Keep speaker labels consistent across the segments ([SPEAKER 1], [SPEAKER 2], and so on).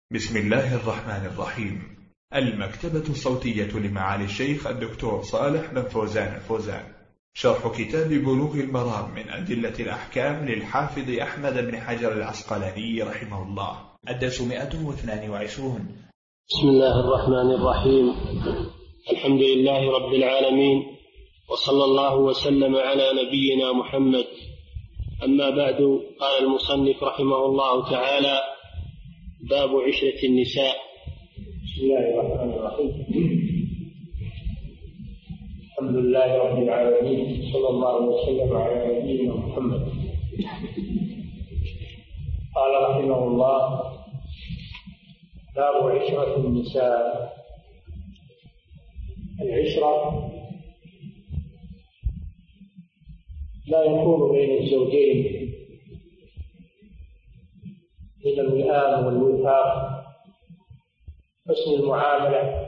[SPEAKER 1] بسم الله الرحمن الرحيم. المكتبة الصوتية لمعالي الشيخ الدكتور صالح بن فوزان الفوزان، شرح كتاب بلوغ المرام من أدلة الأحكام للحافظ أحمد بن حجر العسقلاني رحمه الله، الدرس 122.
[SPEAKER 2] بسم الله الرحمن الرحيم. الحمد لله رب العالمين، وصلى الله وسلم على نبينا محمد. أما بعد، قال المصنف رحمه الله تعالى: باب عشرة النساء.
[SPEAKER 3] بسم الله الرحمن الرحيم. الحمد لله رب العالمين، صلى الله وسلم على نبينا محمد. قال رحمه الله: باب عشرة النساء. العشرة لا يكون بين الزوجين من الوئام والوفاق، حسن المعاملة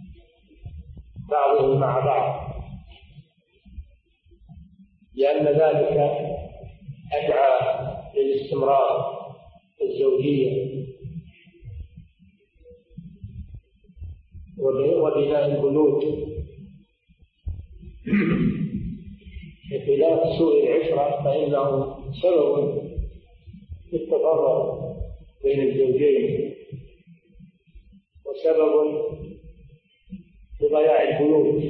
[SPEAKER 3] بعضهم مع بعض، لأن ذلك أدعى للاستمرار الزوجية وبناء البيوت، بخلاف سوء العشرة فإنه سبب في التفرق بين الزوجين وسبب لضياع البيوت،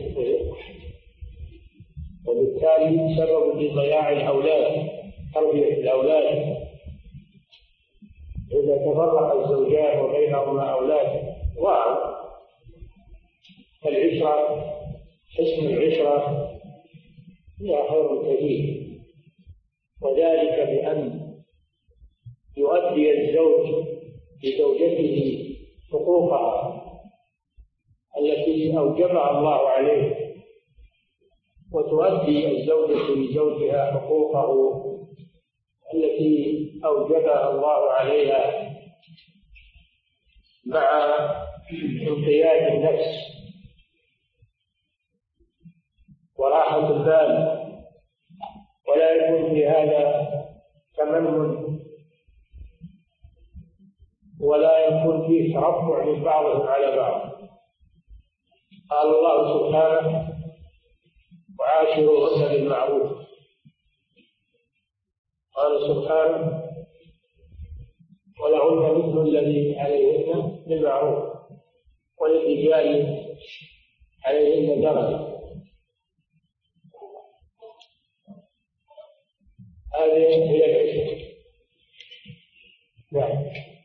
[SPEAKER 3] وبالتالي سبب لضياع الأولاد، تربية الأولاد. إذا تفرق الزوجان وبينهما أولاد ضاعوا. فالعشرة، حسن العشرة هي خير كثير، وذلك بأن يؤدي الزوج لزوجته حقوقها التي أوجبها الله عليه، وتؤدي الزوجة لزوجها حقوقه التي أوجبها الله عليها، مع انقياد النفس وراحة البال، ولا يكون في هذا تمنن، ولا يكون فيه ترفع من بعضهم على بعض. قال الله سبحانه: وعاشروهن بالمعروف. قال سبحانه: ولهن مثل الذي عليهن بالمعروف وللرجال عليهن درجة. هذه هي العشرة. نعم.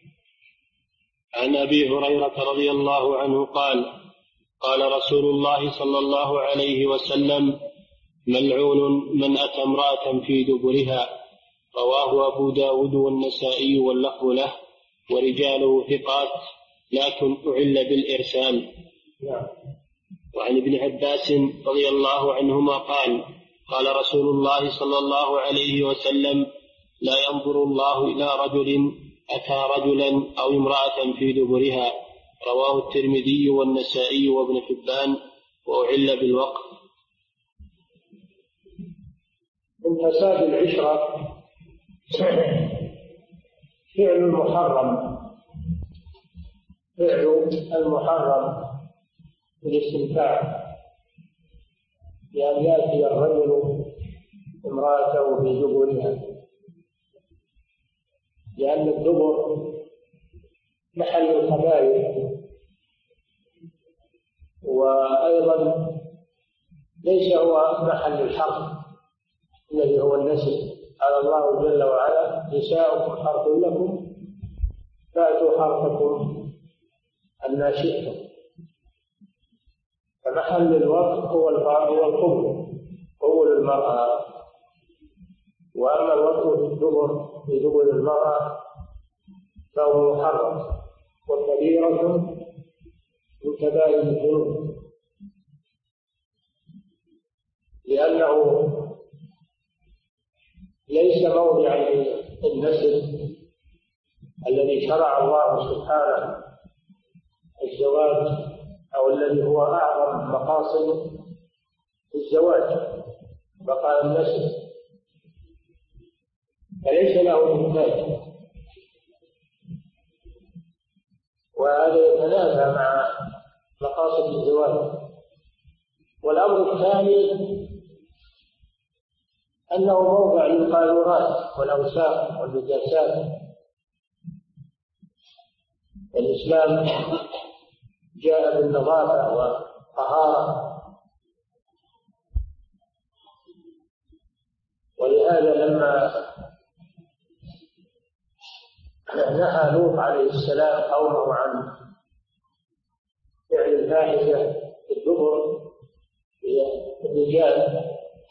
[SPEAKER 2] عن أبي هريرة رضي الله عنه قال: قال رسول الله صلى الله عليه وسلم: ملعون من أتى امرأة في دبرها. رواه أبو داود والنسائي واللفظ له، ورجاله ثقات، لكن أعل بالإرسال. وعن ابن عباس رضي الله عنهما قال: قال رسول الله صلى الله عليه وسلم: لا ينظر الله إلى رجل أتى رجلا أو امرأة في دبرها. رواه الترمذي والنسائي وابن حبان، وأعل بالوقف.
[SPEAKER 3] من فساد العشرة فعل المحرم، بالاستمتاع، بأن يأتي الرجل امرأته في دبرها، لأن الدبر محل الخبائث، وأيضا ليس هو محل الحرث الذي هو النسل. قال الله جل وعلا: نساؤكم حرث لكم فأتوا حرثكم أنى شئتم. فمحل الوقف هو قبول المرأة. وأما الوقف في دبر المرأة فهو محرم وكبيرة من كبائر الذنوب، لأنه ليس موضع النسل الذي شرع الله سبحانه الزواج، أو الذي هو أعظم مقاصد الزواج، بقاء النسل، فليس له محتاج. وهذا يتنافى مع مقاصد الزواج. والأمر الثاني أنه موضع للقاذورات والأوساخ والنجاسات. الإسلام جاء بالنظافة والطهارة، ولهذا لما نهى لوط عليه السلام قومه عن فعل الفاحشة في الدبر في الرجال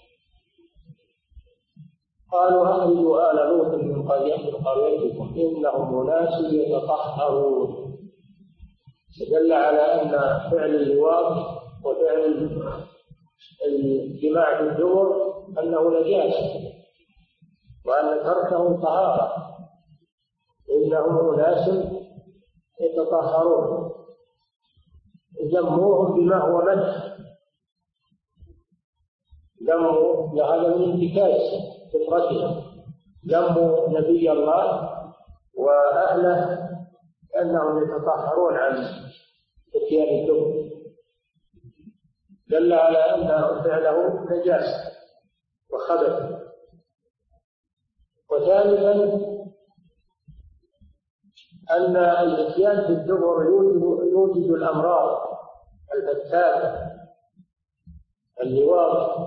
[SPEAKER 3] قالوا أخرجوا آل لوط من قريتكم إنهم أناس يتطهرون، دل على أن فعل اللواط وفعل الجماع في الدبر أنه نجاسة وأن تركه طهارة، إنهم أناس يتطهرون. ذموهم بما هو مدح، ذموا لهذا من انتكاس فطرتهم، ذموا نبي الله وأهله أنهم يتطهرون عن اتيان الدبر، دل على أن فعله نجاسة وخبث. وثالثا أن الاتيان في الدبر يوجد الأمراض الفتاكة. اللواط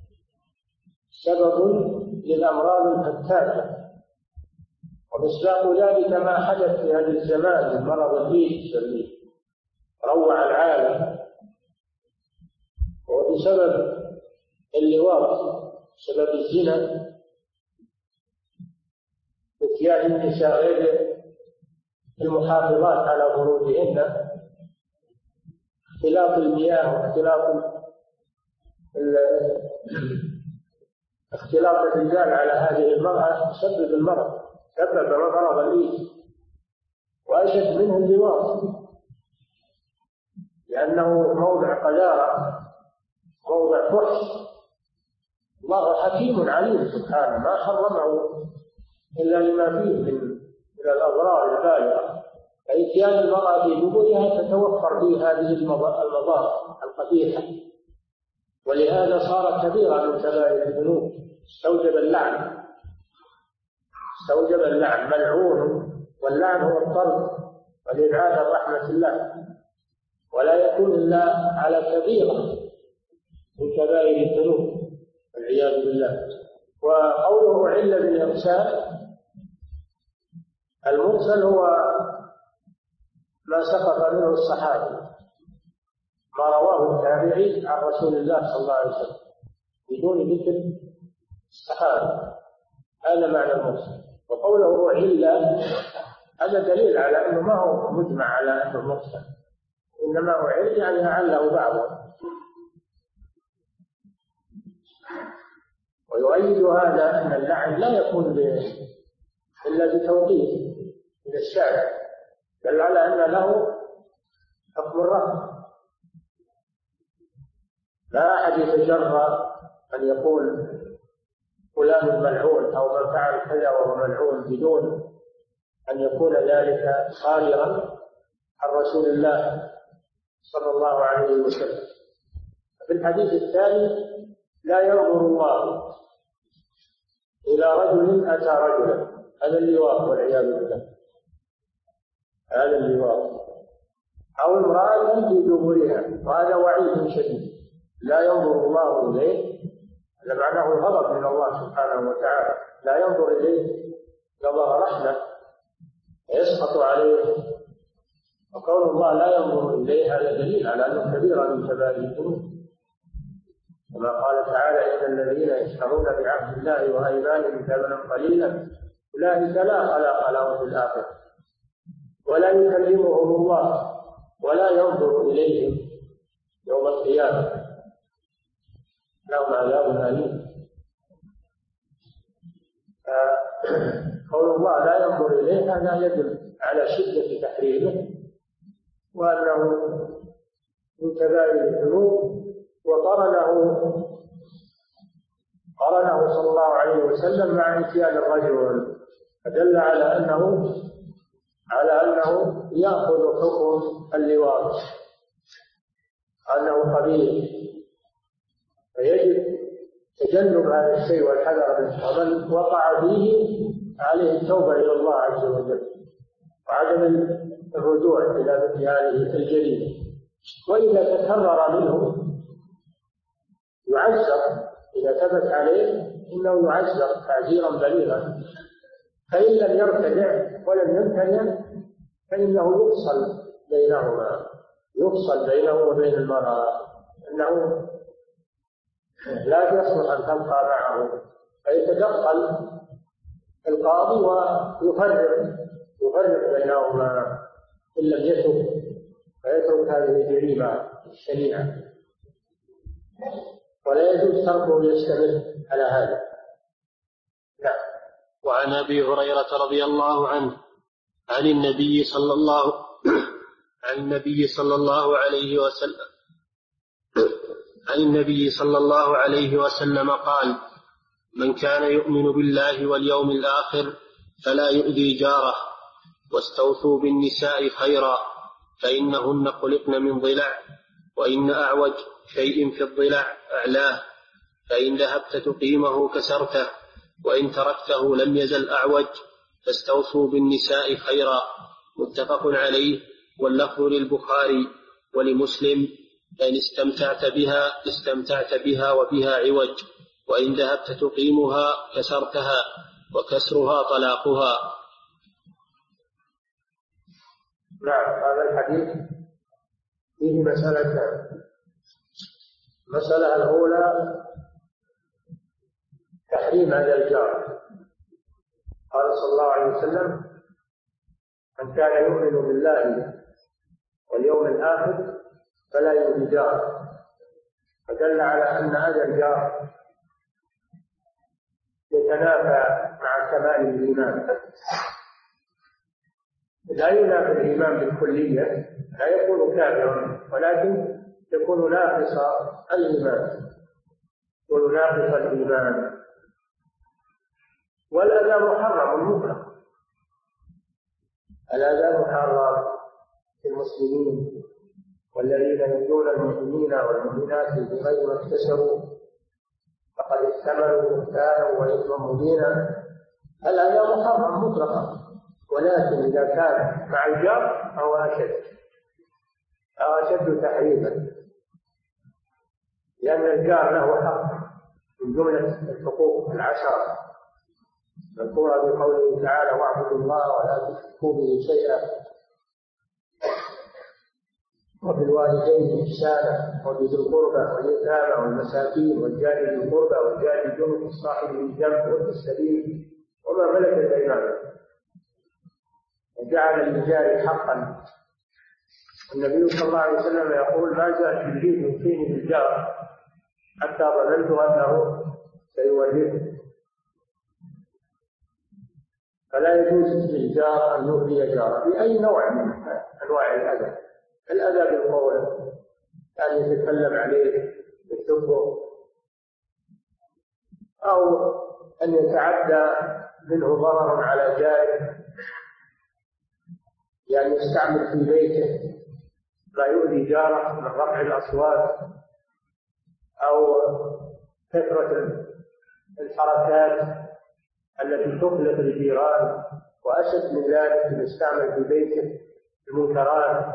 [SPEAKER 3] سبب للأمراض الفتاكة، ومصداق ذلك ما حدث في هذا الزمان من مرض الإيدز الذي روع العالم، وبسبب اللواط سبب الزنا، اتيان النساء غير المحافظات على فروجهن، اختلاط المياه اختلاط الرجال على هذه المرأة سبب المرض، سبب مرض الإيدز. وأشد منه اللواط لأنه موضع قذارة، موضع فحش. الله حكيم عليم سبحانه ما حرمه إلا لما فيه من الأضرار البالغة. فإتيان المرأة في دبرها تتوفر فيه هذه المضار القبيحة، ولهذا صار كبيرا من كبائر الذنوب، استوجب اللعن ملعون، واللعن هو الطرد والإبعاد عن رحمة الله، ولا يكون إلا على كبيرة من كبائر الذنوب والعياذ بالله. وقوله عل بالإرسال، المرسل هو ما سقط منه الصحابي، ما رواه التابعي عن رسول الله صلى الله عليه وسلم بدون ذكر الصحابي، هذا معنى المرسل. وقوله عل هذا دليل على أنه ما هو مجمع على أنه مرسل، إنما هو عل يعني أعله بعضه. ويؤيد هذا أن اللعن لا يكون إلا بتوقيف من الشارع، دل على أن له حكم الرفع. لا أحد يتجرأ أن يقول فلان ملعون أو من فعل كذا وهو ملعون بدون أن يكون ذلك صادرا عن رسول الله صلى الله عليه وسلم. في الحديث الثاني لا ينظر الله إلى رجل أتى رجلا، هذا اللواط والعياذ بالله، هذا اللواط، أو امرأة في دبرها، وهذا وعيد شديد لا ينظر الله إليه، هذا معناه الغضب من الله سبحانه وتعالى، لا ينظر إليه نظر رحمة يسقط عليه. وقول الله لا ينظر إليه هذا دليل على أنه كبيرة من كبائر الذنوب، كما قال تعالى إن الذين يشترون بعهد الله وأيمانهم ثمنا قليلا أولئك لا خلاق لهم في الآخرة ولا يكلمهم الله ولا ينظر إليهم يوم القيامة لهم عذاب أليم. قول الله لا ينظر إليه هذا يدل على شدة تحريمه وأنه من كبائر الذنوب، وقرنه صلى الله عليه وسلم مع اتيان الرجل، فدل على أنه يأخذ حكم اللواط أنه قبيح، فيجب تجنب هذا الشيء والحذر منه، ومن وقع فيه عليه التوبة إلى الله عز وجل وعدم الرجوع إلى مثل هذه الجريمة. وإذا تكرر منه يعزر، إذا ثبت عليه إنه يعزر تعزيرا بليغا، فإن لم يرتدع ولم يمتنع فإنه يفصل بينه وبين المرأة، أنه لا يصلح أن تبقى معه، فيتدخل القاضي ويفرق بينهما إن لم يتب، فيترك هذه الجريمة الشنيعة، ولا يجوز تركه يستمر على هذا.
[SPEAKER 2] نعم. وعن أبي هريرة رضي الله عنه عن النبي صلى الله عليه وسلم قال: من كان يؤمن بالله واليوم الآخر فلا يؤذي جاره، واستوصوا بالنساء خيرا، فإنهن خلقن من ضلع، وإن أعوج شيء في الضلع أعلاه، فإن ذهبت تقيمه كسرته، وإن تركته لم يزل أعوج، فاستوصوا بالنساء خيرا. متفق عليه، واللفظ للبخاري ولمسلم: إن استمتعت بها وبها عوج، وإن ذهبت تقيمها كسرتها، وكسرها طلاقها.
[SPEAKER 3] نعم. هذا الحديث فيه مسألتان. المسألة الأولى تحريم هذا الجار. قال صلى الله عليه وسلم: من كان يؤمن بالله واليوم الآخر فلا يؤذي جاره، فدل على أن هذا الجار يتنافى مع كمال الإيمان، لا ينافي الإيمان بالكلية، لا يكون كافرا، ولكن يكون ناقص الإيمان، والأذى محرم مطلق. الأذى محرم في المسلمين، والذين يؤذون المؤمنين والمؤمنات بغير ما اكتسبوا فقد احتملوا بهتانا وإثما مبينا. الأذى محرم مطلقا، ولكن إذا كان مع الجار أو أشد تحريما، لأن الجار له حق من جملة الحقوق العشرة مذكورة بقوله تعالى: واعبدوا الله ولا تشركوا به شيئا، وبالوالدين إحسانا، وبذي القربى واليتامى والمساكين والجار ذي القربى والجار الجنب والصاحب بالجنب وابن السبيل وما ملكت أيمانكم، وجعل للجار حقا. النبي صلى الله عليه وسلم يقول: ما جاء جبريل يوصيني بالجار حتى ظننت أنه سيورثه. فلا يجوز للجار أن يؤذي جاره بأي نوع من أنواع الأذى بالقول، أن يتكلم عليه بالسب، أو أن يتعدى منه ضرر على جاره، يعني يستعمل في بيته ما يؤذي جاره من رفع الأصوات أو كثرة الحركات التي تقلق الجيران، وأشد من ذلك يستعمل في بيته المنكرات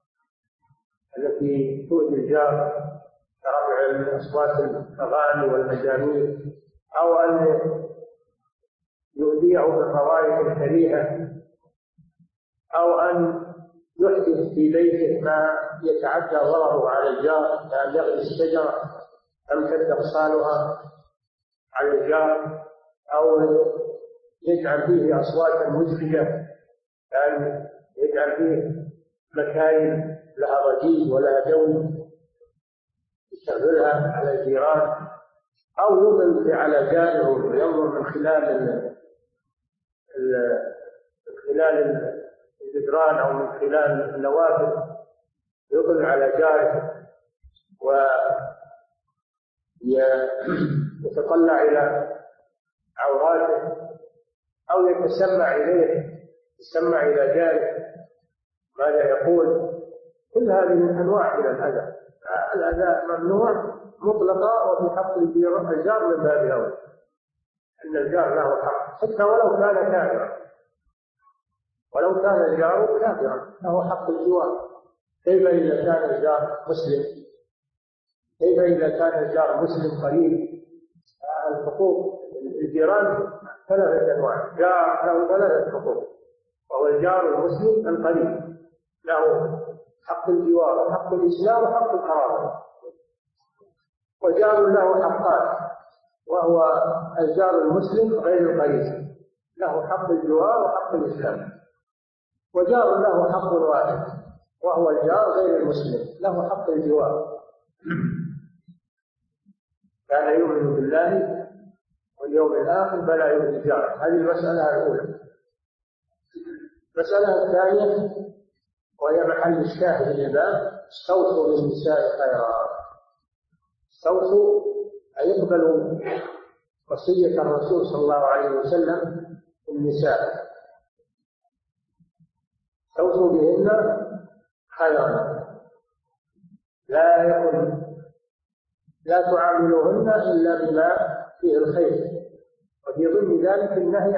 [SPEAKER 3] التي تؤذي الجار كرفع الأصوات الأغاني والمزامير، أو أن يؤذيه بالروائح الكريهة، أو أن يحدث في بيته ما يتعدى ضرره على الجار، كأن يغرس شجرة تمتد أغصانها على الجار، أو يجعل فيه أصواتا مزعجة، كأن يجعل فيه مكاين لها ضجيج ولها جو يشغلها على الجيران، أو يضل على جاره وينظر من خلال الجدران أو من خلال النوافذ، يضل على جاره ويتطلع إلى عوراته، أو يتسمع إليه، يسمع إلى جاره ماذا يقول. كل هذه من أنواع من الأذى. الأذى ممنوع مطلقا، وفي حق الجار من باب أولى، أن الجار له حق حتى ولو كان كافرا، ولو كان الجار كافرا له حق الجوار. كيف إذا كان الجار مسلم؟ كيف إذا كان الجار مسلم قريب؟ الحقوق الجيران ثلاثة أنواع. جار له ثلاثة حقوق، وهو الجار المسلم القريب، له حق الجوار وحق الإسلام وحق القرابة. وجار له حقان، وهو الجار المسلم غير القريب، له حق الجوار وحق الإسلام. وجار له حق واحد، وهو الجار غير المسلم، له حق الجوار. كان يؤمن بالله واليوم الآخر فلا يؤذي الجار. هذه المسألة الأولى. المسألة الثانية وهي محل الشاهد للباب: استوصوا بالنساء خيرا. استوصوا أي يقبلوا وصية الرسول صلى الله عليه وسلم بالنساء، استوصوا بهن خيرا، لا تعاملوهن إلا بما فيه الخير. وفي ضمن ذلك النهي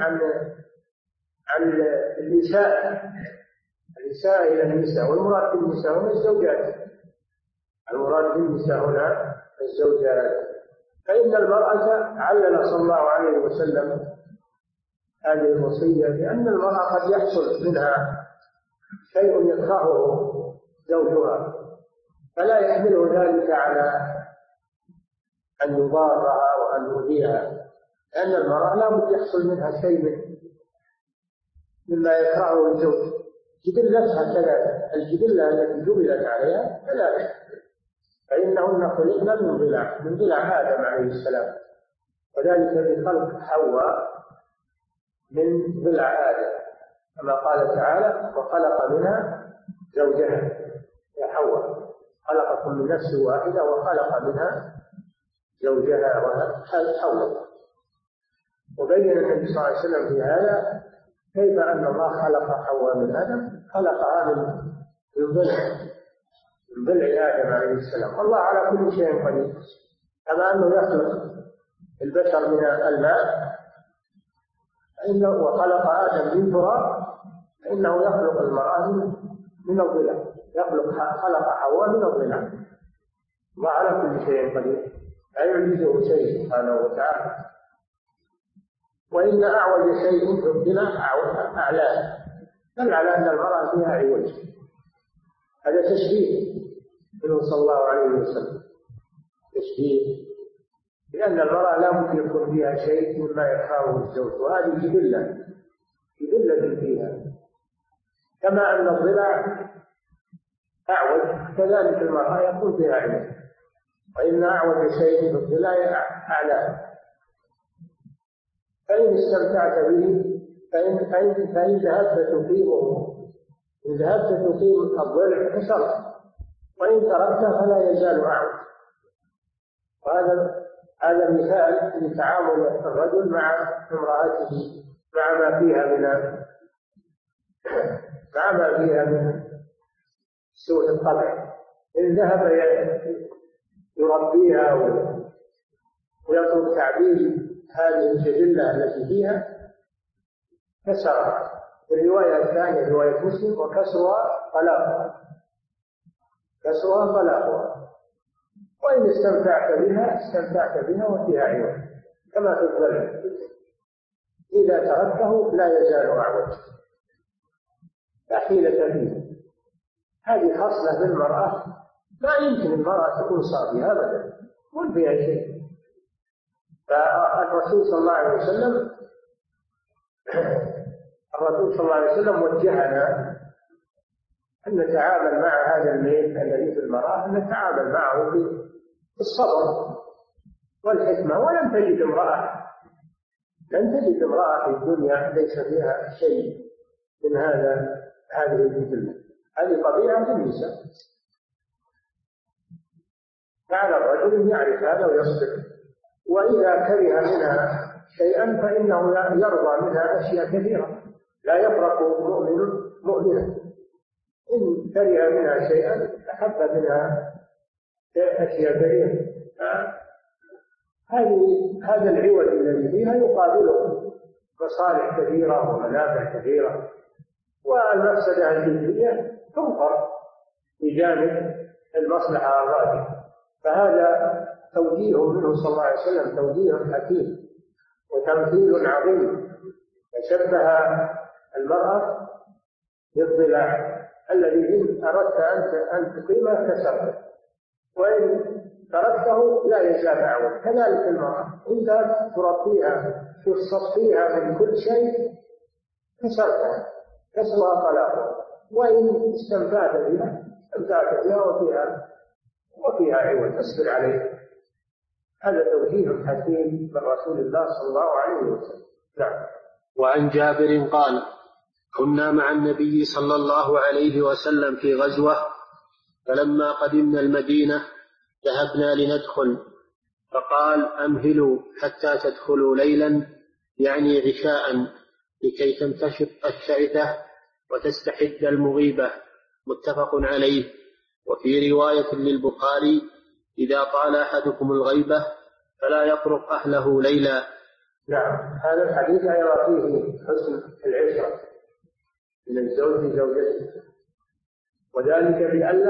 [SPEAKER 3] عن الإساءة إلى النساء. والمراد بالنساء هنا الزوجات، المراد بالنساء هنا الزوجات. فإن المرأة علل صلى الله عليه وسلم هذه الوصية لأن المرأة قد يحصل منها شيء يكرهه زوجها، فلا يحمله ذلك على أن يضارها وأن يؤذيها، لأن المرأة لا بد يحصل منها شيء مما يكرهه الزوج. جبلتها كذلك، الجبلة التي جبلت عليها كذلك، فإنهن خلقن من ضلع آدم عليه السلام، وذلك بخلق حواء من ضلع آدم، كما قال تعالى: وخلق منها زوجها. يا حواء خلقكم من نفس واحدة وخلق منها زوجها حواء. وبين النبي صلى الله عليه وسلم في هذا كيف أن الله خلق حواء من آدم، خلقها من ضلع آدم عليه السلام. والله على كل شيء قدير، كما أنه يخلق البشر من الماء وخلق آدم من تراب، فإنه يخلق المرأة من الضلع، خلق حواء من الضلع. الله على كل شيء قدير، لا يعجزه شيء سبحانه وتعالى. وإن أعوج شيء في الضلع أعلاه، دل على أن المرأة فيها عوج. هذا تشبيه منه صلى الله عليه وسلم، تشبيه، لأن المرأة لا بد يكون فيها شيء مما يكرهه الزوج، وهذه جبلة فيها. كما أن الضلع أعوج كذلك المرأة يكون فيها عوج، وإن أعوج شيء في الضلع أعلاه. فإن استمتعت به فإن ذهبت تقيم الضلع كسرت، وإن تركته فلا يزال أعوج. هذا مثال لتعامل الرجل مع امرأته مع ما فيها من سوء الطبع. إن ذهب يربيها ويطلب تعديل هذه الجبلة التي فيها كسرها. الرواية الثانية رواية مسلم: وكسرها طلاقها. وإن استمتعت بها وفيها عوج كما في الضلع، إذا تركته لا يزال أعوج، لا حيلة فيه. هذه خصلة بالمرأة ما يمكن المرأة تكون صافية أبدا، مو فيها شيء. فالرسول صلى الله عليه وسلم وجهنا أن نتعامل مع هذا الميل الذي في المرأة، أن نتعامل معه بالصبر والحكمة. ولن تجد امرأة في الدنيا ليس فيها شيء من هذه الجبلة. هذه طبيعة النساء، فعلى الرجل أن يعرف هذا ويصبر. وإذا كره منها شيئا فإنه يرضى منها أشياء كثيرة. لا يفرق مؤمن مؤمنا، كره منها شيئا أحب منها أشياء كثيرة. هذا العوج الذي فيها يقابله مصالح كثيرة ومنافع كثيرة، والمفسدة الجزئية تنظر بجانب المصلحة الراجحة. فهذا توجيه منه صلى الله عليه وسلم توجيه حكيم وتمثيل عظيم، فشبه المرأة بالضلع الذي إن أردت أن تقيمه كسرته، وإن تركته لا يزال أعوج. كذلك المرأة إذا تربيها تصفيها من كل شيء كسرتها، كسرها طلاقها، وإن استمتعت بها استمتعت بها وفيها عوج، اصبر عليه. هذا توجيه حكيم من رسول الله صلى الله عليه وسلم. نعم.
[SPEAKER 2] وعن جابر قال: كنا مع النبي صلى الله عليه وسلم في غزوة، فلما قدمنا المدينة ذهبنا لندخل، فقال: أمهلوا حتى تدخلوا ليلا، يعني عشاء، لكي تنتشط الشعثة وتستحد المغيبة. متفق عليه. وفي رواية للبخاري: إذا طال أحدكم الغيبة فلا يطرق أهله ليلا.
[SPEAKER 3] نعم. هذا الحديث أيضا فيه حسن العشرة من الزوج لزوجته، وذلك بأن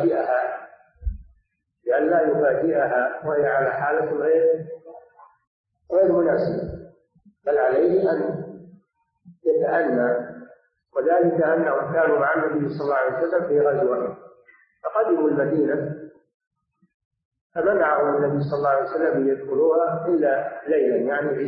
[SPEAKER 3] لا يفاجئها وهي على حالة غير مناسبة، بل عليه أن يتأنى. وذلك أنهم كانوا مع النبي صلى الله عليه وسلم في غزوة، فقدموا المدينة فمنعهم النبي صلى الله عليه وسلم أن يدخلوها إلا ليلا، يعني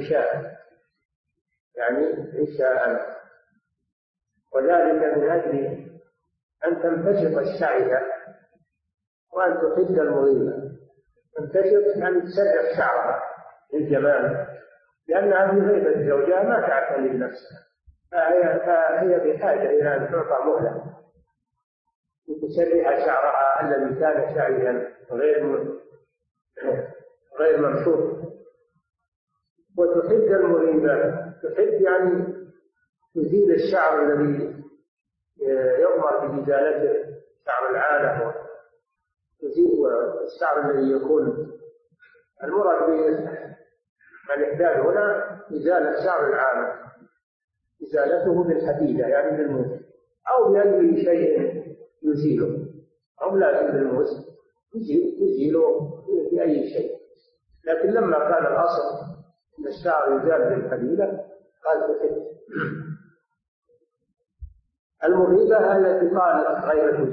[SPEAKER 3] عشاء، وذلك من أجل أن تنتشط الشعثة وأن تحد المغيبة. تنتشط يعني تسرح شعرها للجمال، لأنها في غيبة زوجها ما تعتني بنفسها، فهي بحاجة إلى أن تعطى مهلة لتسرح شعرها الذي كان شعرا غير ممشوط، وتحد المغيبة. تحد يعني تزيل الشعر الذي يؤمر بإزالته، شعر العانة، وتزيل الشعر الذي يكون المراد بالإحداد هنا إزالة شعر العانة، إزالته بالحديدة يعني بالموس، أو بأي شيء يزيله، أو لازم بالموس يزيله بأي شيء. لكن لما كان الأصل أن الشعر يزال بالحديدة قال تحد. المغيبة التي قالت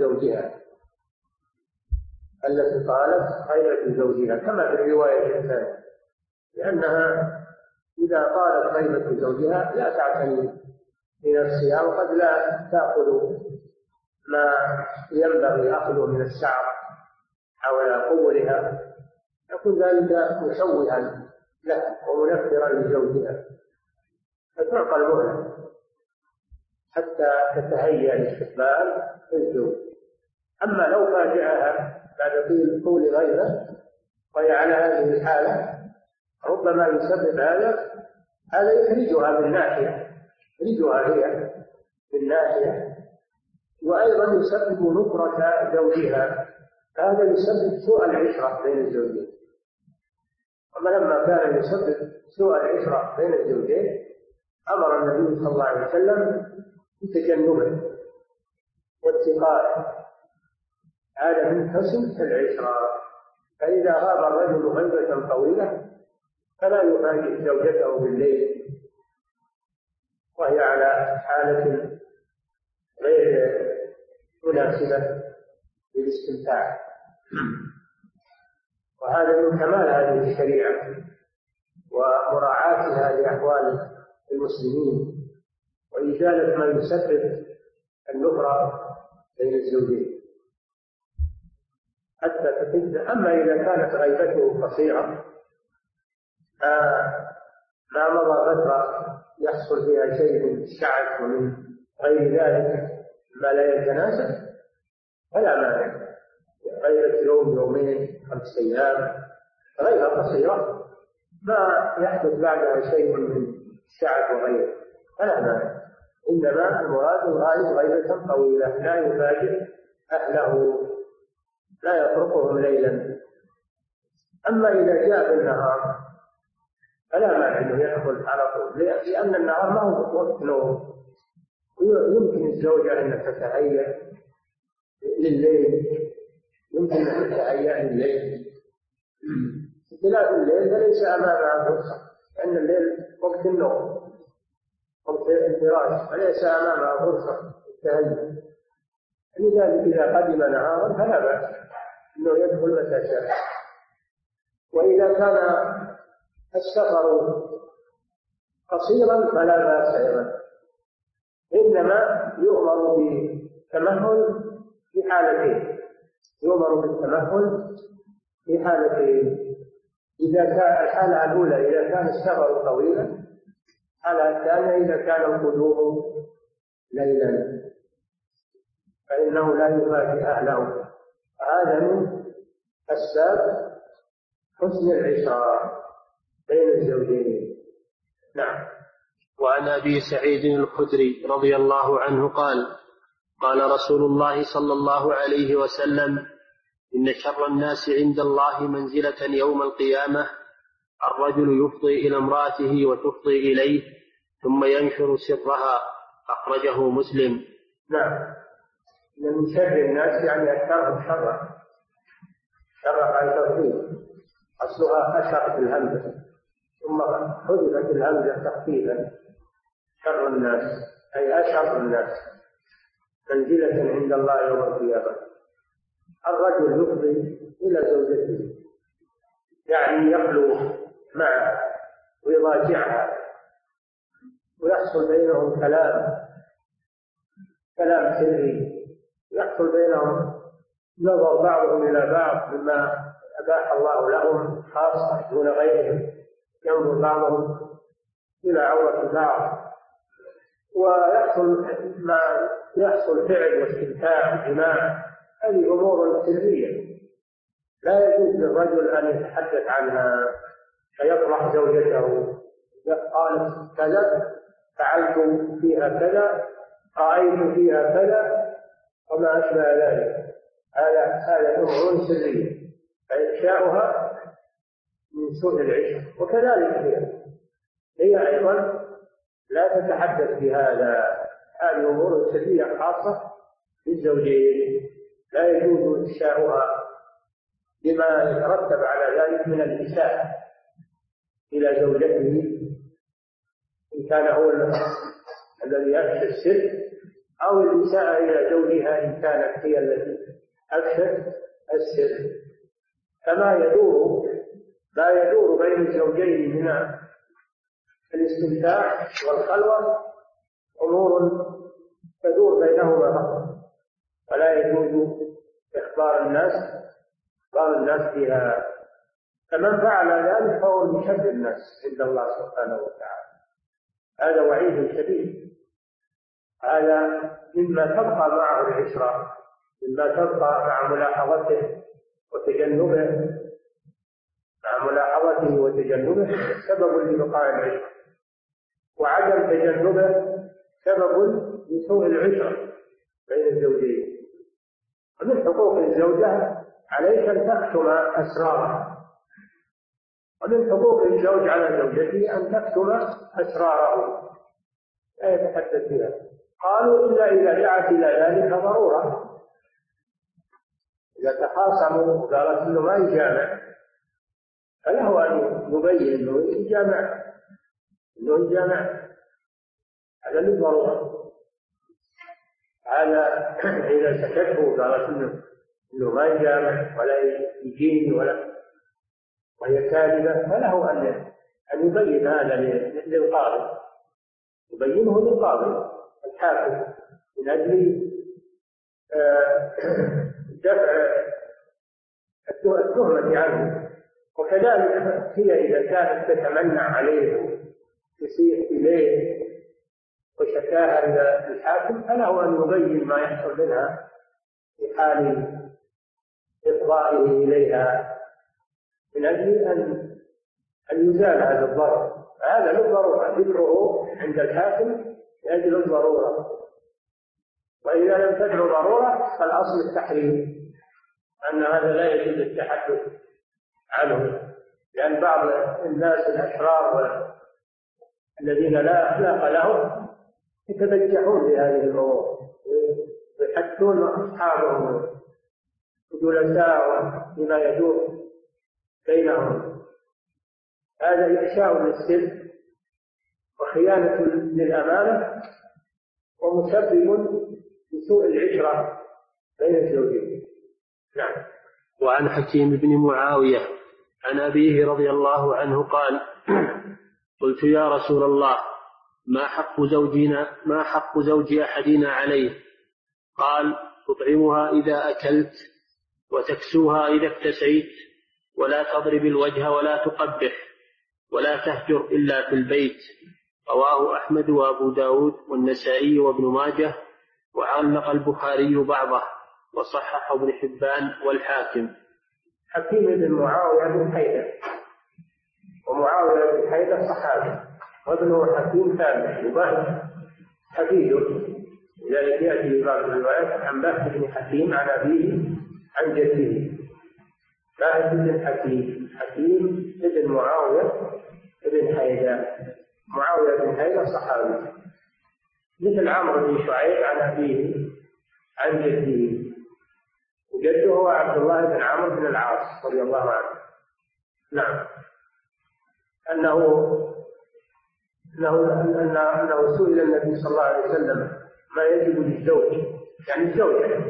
[SPEAKER 3] غيبة زوجها كما في الرواية الثانية، لأنها إذا قالت غيبة زوجها لا تعتني بنفسها، وقد لا تأخذ ما ينبغي أخذه من الشعر حول قولها، يكون ذلك مشوها له ومنفرا لزوجها، فتعطى المهلة حتى تتهيأ لاستقبال الزوج. أما لو فاجأها بعد طول غيبة وهي على هذه الحالة ربما يسبب هذا يخرجها هي بالناحية، وأيضا يسبب نفرة زوجها، هذا يسبب سوء العشرة بين الزوجين. أما لما كان يسبب سوء العشرة بين الزوجين أمر النبي صلى الله عليه وسلم بتجنبه واتقائه، هذا من حسن العشرة. فإذا غاب الرجل غيبة طويلة فلا يفاجئ زوجته بالليل وهي على حالة غير مناسبة للاستمتاع، وهذا من كمال هذه الشريعة ومراعاتها لأحوال المسلمين وإزالة ما يسبب النفرة بين الزوجين حتى تحد. أما إذا كانت غيبته قصيرة ما مضى فترة يحصل فيها شيء من الشعث ومن غير ذلك ما لا يتناسب فلا مانع، غيبة يوم يومين 5 أيام غيبة قصيرة ما يحدث بعدها شيء من الشعث وغيره فلا مانع. إنما المراد الغائب غيبة طويلة لا يفاجئ أهله لا يتركهم ليلا. أما إذا جاء بالنهار فلا مانع أنه يدخل على طول، لأن النهار ما هو وقت نوم، يمكن الزوجة أن تتهيأ لليل، يمكن أن تتهيأ لليل. اختلاف الليل فليس أمامها فرصة، لأن الليل وقت النوم وقت الفراش، فليس أمامها فرصة التهيأ. لذلك إذا قدم نهارا فلا بأس أنه يدخل متى شاء. وإذا كان السفر قصيرا فلا بأس أيضا، إنما يؤمر بالتمهل في حالتين، يؤمر بالتمهل في حالتين: إذا كان الحالة الأولى إذا كان السفر طويلا، الحالة الثانية إذا كان القدوم ليلا فإنه لا يفاجئ أهله. هذا من أسباب حسن العشرة بين الزوجين. نعم.
[SPEAKER 2] وعن أبي سعيد الخدري رضي الله عنه قال: قال رسول الله صلى الله عليه وسلم: إن شر الناس عند الله منزلة يوم القيامة الرجل يفضي إلى امرأته وتفضي إليه ثم ينشر سرها. أخرجه مسلم.
[SPEAKER 3] نعم. من شر الناس يعني أكثرهم شرا، شر على توحيد، أصلها أشر بالهمزة ثم حذفت الهمزة تخفيفا. شر الناس أي أشر الناس منزلة عند الله يوم القيامة الرجل يفضي إلى زوجته، يعني يخلو معها ويضاجعها ويحصل بينهم كلام سري، يحصل بينهم نظر بعضهم إلى بعض مما أباح الله لهم خاصة دون غيرهم، ينظر بعضهم إلى عورة بعض، ويحصل فعل واستمتاع وجماع. هذه أمور سرية لا يجوز للرجل أن يتحدث عنها فيفرح زوجته، قالت كذا، فعلت فيها كذا، رأيت فيها كذا وما أشبه ذلك. هذا أمور سرية فإفشاؤها من سوء العشق. وكذلك هي أيضا لا تتحدث بهذا، هذه أمور سرية خاصة للزوجين لا يجوز إفشاؤها بما يترتب على ذلك من الإساءة إلى زوجته، إن كان هو الذي يفشى السر، أو الإساءة إلى زوجها إن كانت هي التي أفشت السر. فما يدور بين الزوجين من الاستمتاع والخلوة أمور تدور بينهما فقط، ولا يجوز إخبار الناس فيها. فمن فعل ذلك فهو من شر الناس عند الله سبحانه وتعالى. هذا وعيد شديد، هذا مما تبقى معه العشرة، مما تبقى مع ملاحظته وتجنبه سبب لبقاء العشرة، وعدم تجنبه سبب لسوء العشرة بين الزوجين. ومن حقوق الزوجة عليك أن تكتم أسرارها، ومن حقوق الزوج على زوجته أن تكتم أسراره لا يتحدث بها. قالوا إلا إذا دعت إلى ذلك ضرورة، إذا تخاصموا وقالت إنه ما يجامع فله أن يبين إنه يجامع هذا للضرورة. هذا إذا سكته وقالت إنه ما يجامع ولا يجيني وهي كاذبة فله أن يبين هذا للقاضي، يبينه للقاضي الحاكم من أجل دفع التهمة عنه. وكذلك هي إذا كانت تتمنع عليه تسيء إليه وشكاها إلى الحاكم فله أن يبين ما يحصل منها في حال إفضائه إليها من أجل أن يزال هذا الضرر. هذا للضرورة، ذكره عند الحاكم لأجل الضرورة. وإذا لم تدعو ضرورة فالأصل التحريم، أن هذا لا يجوز التحدث عنه، لأن بعض الناس الأشرار الذين لا أخلاق لهم يتبجحون بهذه الأمور ويحدثون أصحابهم وجلساء بما يدور بينهم. هذا إفشاء للسر وخيانة للأمانة ومسبب لسوء العشرة بين الزوجين. نعم.
[SPEAKER 2] وعن حكيم بن معاوية عن أبيه رضي الله عنه قال: قلت يا رسول الله ما حق زوج أحدنا عليه؟ قال: تطعمها إذا أكلت، وتكسوها إذا اكتسيت، ولا تضرب الوجه ولا تقبح، ولا تهجر إلا في البيت. رواه أحمد وأبو داود والنسائي وابن ماجه، وعلق البخاري بعضه، وصححه ابن حبان والحاكم.
[SPEAKER 3] حكيم بن معاوية بن حيدة، ومعاوية بن حيدة صحابي، وابنه حكيم تابعي يباهي حفيده، لذلك يأتي بعض الروايات عن باهي بن حكيم عن أبيه عن جده. باهي بن حكيم بن معاوية بن حيدة. معاوية بن حيدة صحابي مثل عمرو بن شعيب عن أبيه عن جده، وجده هو عبد الله بن عمرو بن العاص رضي الله عنه. نعم. أنه سئل النبي صلى الله عليه وسلم ما يجب للزوج، يعني الزوجة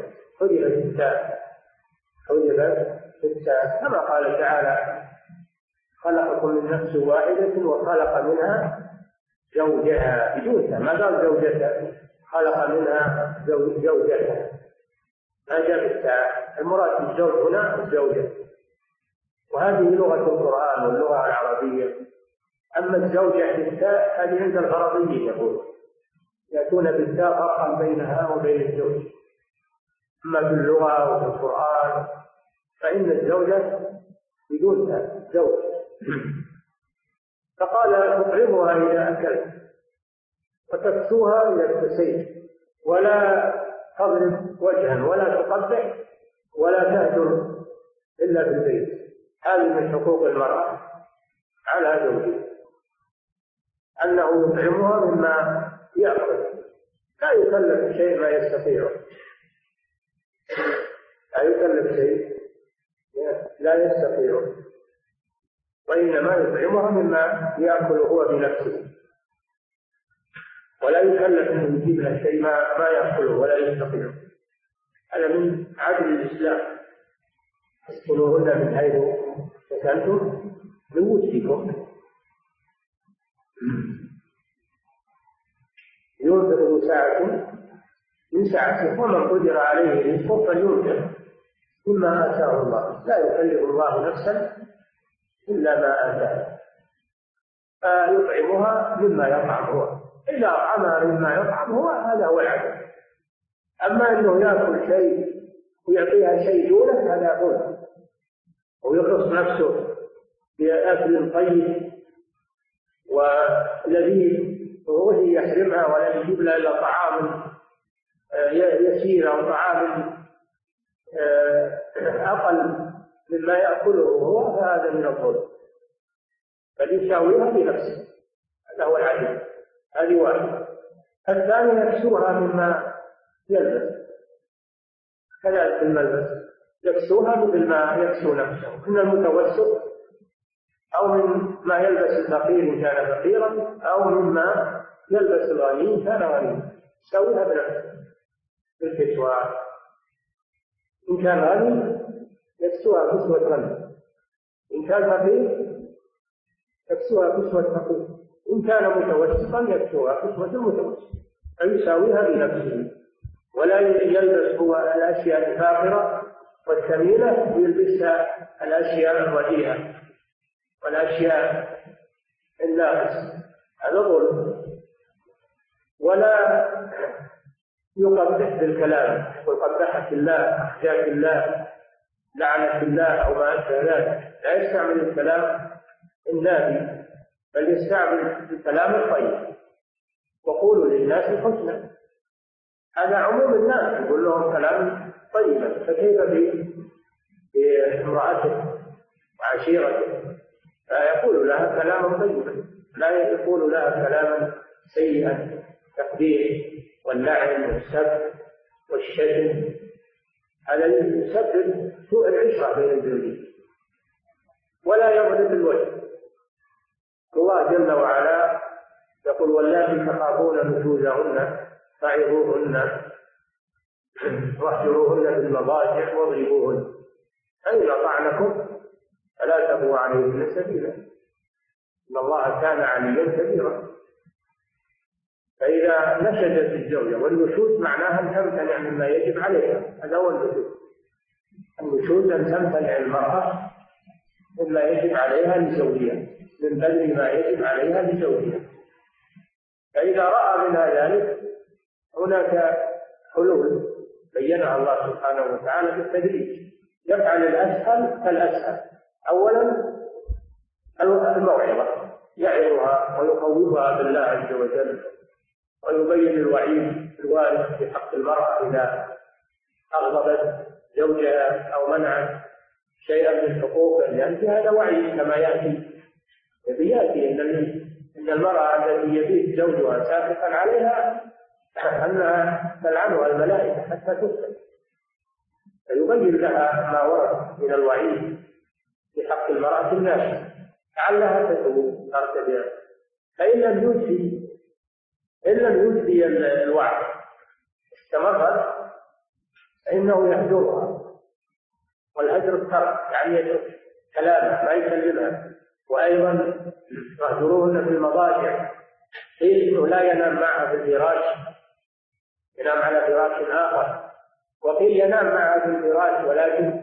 [SPEAKER 3] حجبت بالتاء كما قال تعالى: خلقكم من نفس واحدة وخلق منها زوجها، بدون ما قال زوجتها، خلق منها زوجتها، ما جاء بالتاء. المراد بالزوج هنا الزوجة، وهذه لغة القرآن واللغة العربية. أما الزوجة بالتاء هذه عند الغربيين يقول يأتون بالتاء فرقا بينها وبين الزوج. أما في اللغة وفي القرآن فإن الزوجة بدون تاء زوج. فقال: تطعمها إذا أكلت، وتكسوها إذا اكتسيت، ولا تضرب وجها ولا تقبح، ولا تهجر إلا في البيت. هذه من حقوق المرأة على زوجها، أنه يطعمها مما يأكل، لا يكلف شيء ما يستطيعه، لا يكلف شيء لا يستطيعه، وإنما يطعمها مما يأكل هو بنفسه، ولا يكلف أن يجيب لها شيء ما يأكله ولا يستطيعه. هذا من عدل الإسلام. اسكنوهن من حيث سكنتم من وجدكم. ينفق ساعة من ساعته، ومن قدر عليه رزقه فلينفق مما آتاه الله، لا يكلف الله نفسا إلا ما آتاه. فيطعمها مما يطعم هو، إذا أطعمها مما يطعم هو هذا هو العدل. أما أنه يأكل شيء ويعطيها شيء دونه هذا ظلم، ويخص نفسه بأكل طيب ولذيذ وهي يحرمها ولا يجيب لها إلا طعام يسير أو طعام أقل مما يأكله هو، فهذا من الظلم، بل يساويها بنفسه، هذا هو العدل. هذه واحدة. الثاني يكسوها مما يلبس، كذلك الملبس يكسوها مثل ما يكسو نفسه، من المتوسط أو من ما يلبس الفقير إن كان فقيرا، أو مما يلبس الغني إن كان غنيا، يساويها بنفسه بالكسوة. إن كان غني يكسوها كسوة غني، إن كان فقير يكسوها كسوة فقير، إن كان متوسطا يكسوها كسوة المتوسط، فيساويها بنفسه، ولا يلبس هو الأشياء الفاخرة والثمينة ويلبسها الأشياء الرديئة والأشياء الناقصة، هذا ظلم. ولا يقبح بالكلام، وقبحك الله، أخزاك الله، لعنة الله أو ما أشبه ذلك، لا يستعمل الكلام النابي بل يستعمل الكلام الطيب. وقولوا للناس حسنا، هذا عموم الناس يقول لهم كلام طيبا، فكيف بامرأته وعشيرته؟ يقول لها كلاما طيبا، لا يقول لها كلاما سيئا، التقبيح واللعن والسب والشتم، هذا يسبب سوء العشرة بين الزوجين. ولا يضرب الوجه. الله جل وعلا يقول: واللاتي تخافون نشوزهن فعظوهن واهجروهن في المضاجع واضربوهن، فإن أطعنكم فلا تبغوا عليهن سبيلا إن الله كان عليا كبيرا. فإذا نشزت الزوجة، والنشوز معناها أن تمتنع مما يجب عليها، هذا هو النشوز. النشوز أن تمتنع المرأة مما يجب عليها لزوجها، من بذل ما يجب عليها لزوجها. فإذا رأى منها ذلك هناك حلول بينها الله سبحانه وتعالى بالتدريج. يفعل الأسهل فالأسهل. أولا الموعظة، يعظها ويخوفها بالله عز وجل، ويبين الوعيد الوارد في حق المرأة إذا أغضبت زوجها أو منعت شيئا من حقوقه، لأن هذا وعيد كما يأتي إن المرأة التي يبيت زوجها ساخطا عليها أنها تلعنها الملائكة حتى تسلم، فيبين لها ما ورد من الوعيد في حق المرأة الناس لعلها تتوب ترتدع. فإن لم يجدي الوعد استمرت فإنه يهجرها، والهجر الترك يعني يترك كلامه ما يكلمها. وأيضا يهجروهن في المضاجع، قيل إنه لا ينام معها في الفراش، ينام على فراش آخر، وقيل ينام معها في الفراش ولكن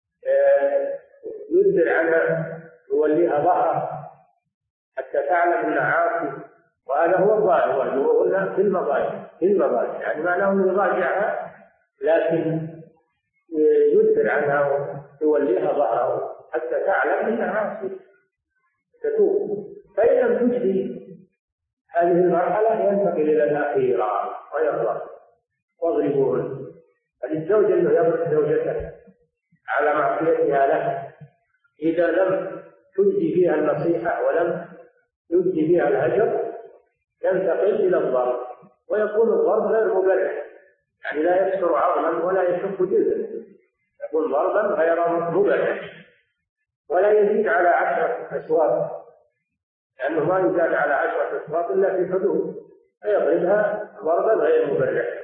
[SPEAKER 3] يدبر عنها يوليها ظهره حتى تعلم أنها عاصي، وهذا هو الظاهر. وهجروهن في المضاجع يعني معناه أنه يضاجعها لكن يدبر عنها ويوليها ظهره حتى تعلم أنها عاصي تتوب. فإن لم تجدي هذه المرحلة ينتقل إلى الأخيرة ويغلق واضربوهن. فللزوج أنه يضرب زوجته على معصيتها له إذا لم تجدي فيها النصيحة ولم يجدي فيها الهجر، ينتقل إلى الضرب، ويكون الضرب غير مبرح، يعني لا يكسر عظما ولا يشق جلدا، يكون ضربا غير مبرح، ولا يزيد على 10 أسواق، لأنه ما يزاد على 10 أسواق إلا في حدود، فيضربها ضربا غير مبرح.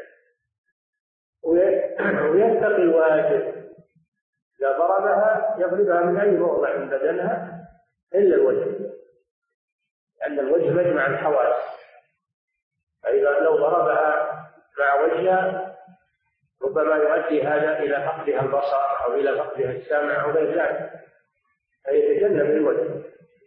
[SPEAKER 3] ويتقي الواجب، إذا ضربها يضربها من أي موضع من بدنها إلا الوجه، لأن الوجه مجمع الحواس، فإذا لو ضربها مع وجهها ربما يؤدي هذا إلى فقدها البصر أو إلى فقدها السمع أو غير ذلك، فيتجنب الوجه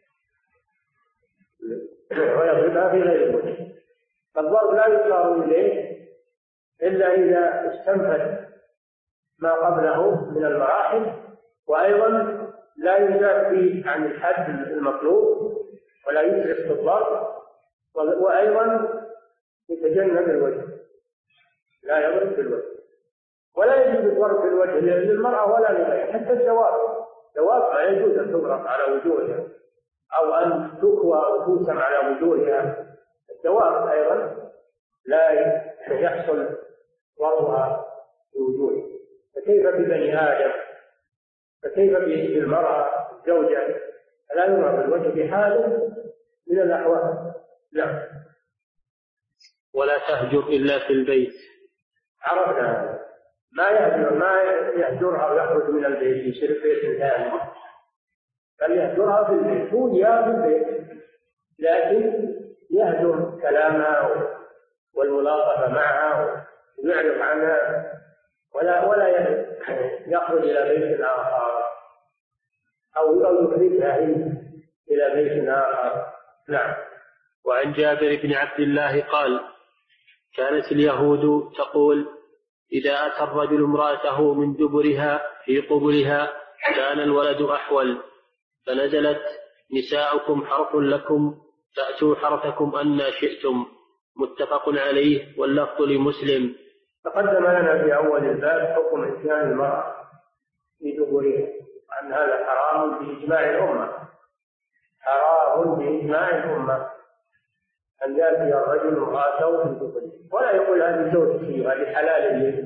[SPEAKER 3] ويضربها في غير الوجه. فالضرب لا يصار إليه إلا إذا استنفذ ما قبله من المراحل، وأيضا لا يزاد فيه عن الحد المطلوب ولا يسرف في الضرب، وأيضا يتجنب الوجه، لا يضرب في الوجه، ولا يجوز الضرب في الوجه للمرأة ولا لغيرها. حتى الدواب ما يجوز أن تضرب على وجوهها أو أن تكوى أو توسم على وجوهها. الدواب أيضا لا يحصل ضربها في وجوهها، فكيف ببني آدم؟ فكيف بالمرأة الزوجة؟ لا يضرب الوجه بحال من الأحوال. لا،
[SPEAKER 2] ولا تهجر إلا في البيت.
[SPEAKER 3] عرفنا ما يهجرها ويخرج من البيت يصير بيت ثاني، بل يهجرها في البيت، هو يا في البيت، لكن يهجر كلامها والملاطفة معها ويعرض عنها، ولا يخرج إلى بيت آخر أو يخرجها إلى بيت آخر. نعم.
[SPEAKER 2] وعن جابر بن عبد الله قال: كانت اليهود تقول: إذا أتى الرجل امرأته من دبرها في قبلها كان الولد أحول، فنزلت: نساؤكم حرث لكم فأتوا حرثكم أن شئتم. متفق عليه، واللفظ لمسلم.
[SPEAKER 3] تقدم لنا في أول الباب حكم إتيان المرأة في دبرها، أن هذا حرام بإجماع الأمة، حرام بإجماع الأمة أن يأتي الرجل امرأته في دبره، ولا يقول هذه زوجتي وهذه حلال لي،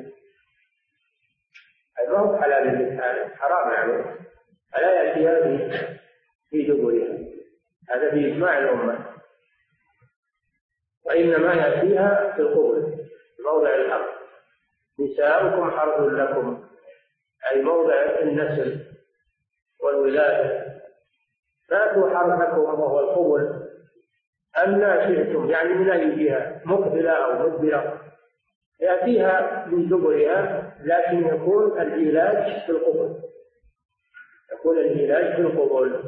[SPEAKER 3] ما هو حلال للحالة، حرام عليه، فلا يأتيها في دبرها، هذا بإجماع الأمة، وإنما يأتيها في القبر موضع الحرث. نساؤكم حرث لكم، أي موضع النسل والولادة، فاتوا حرثكم وهو القبر أن شئتم، يعني من أي جهة، مقبلة أو مدبرة، يأتيها من دبرها، لكن يكون العلاج في القبر، يكون العلاج في القبر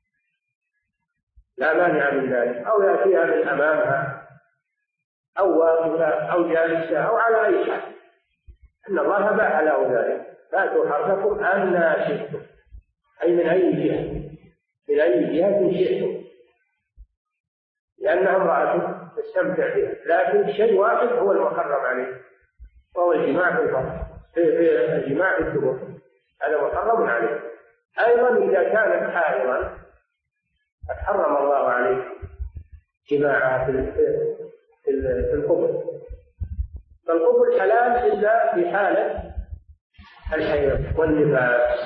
[SPEAKER 3] لا مانع من ذلك، أو يأتيها من أمامها أو واقفة أو جالسة أو على أي حال، إن الله باح له ذلك. فاتوا حرثكم أن شئتم، أي من أي جهة، من أي جهة شئتم، لأنها امرأة تستمتع بها، لكن شيء واحد هو المحرم عليه، وهو الجماع في الفرج، في الجماع في الدبر، هذا محرم عليه. أيضا إذا كانت حائضا قد حرم الله عليه جماعها في القبر، فالقبر حلال إلا في حالة الحيض والنفاس.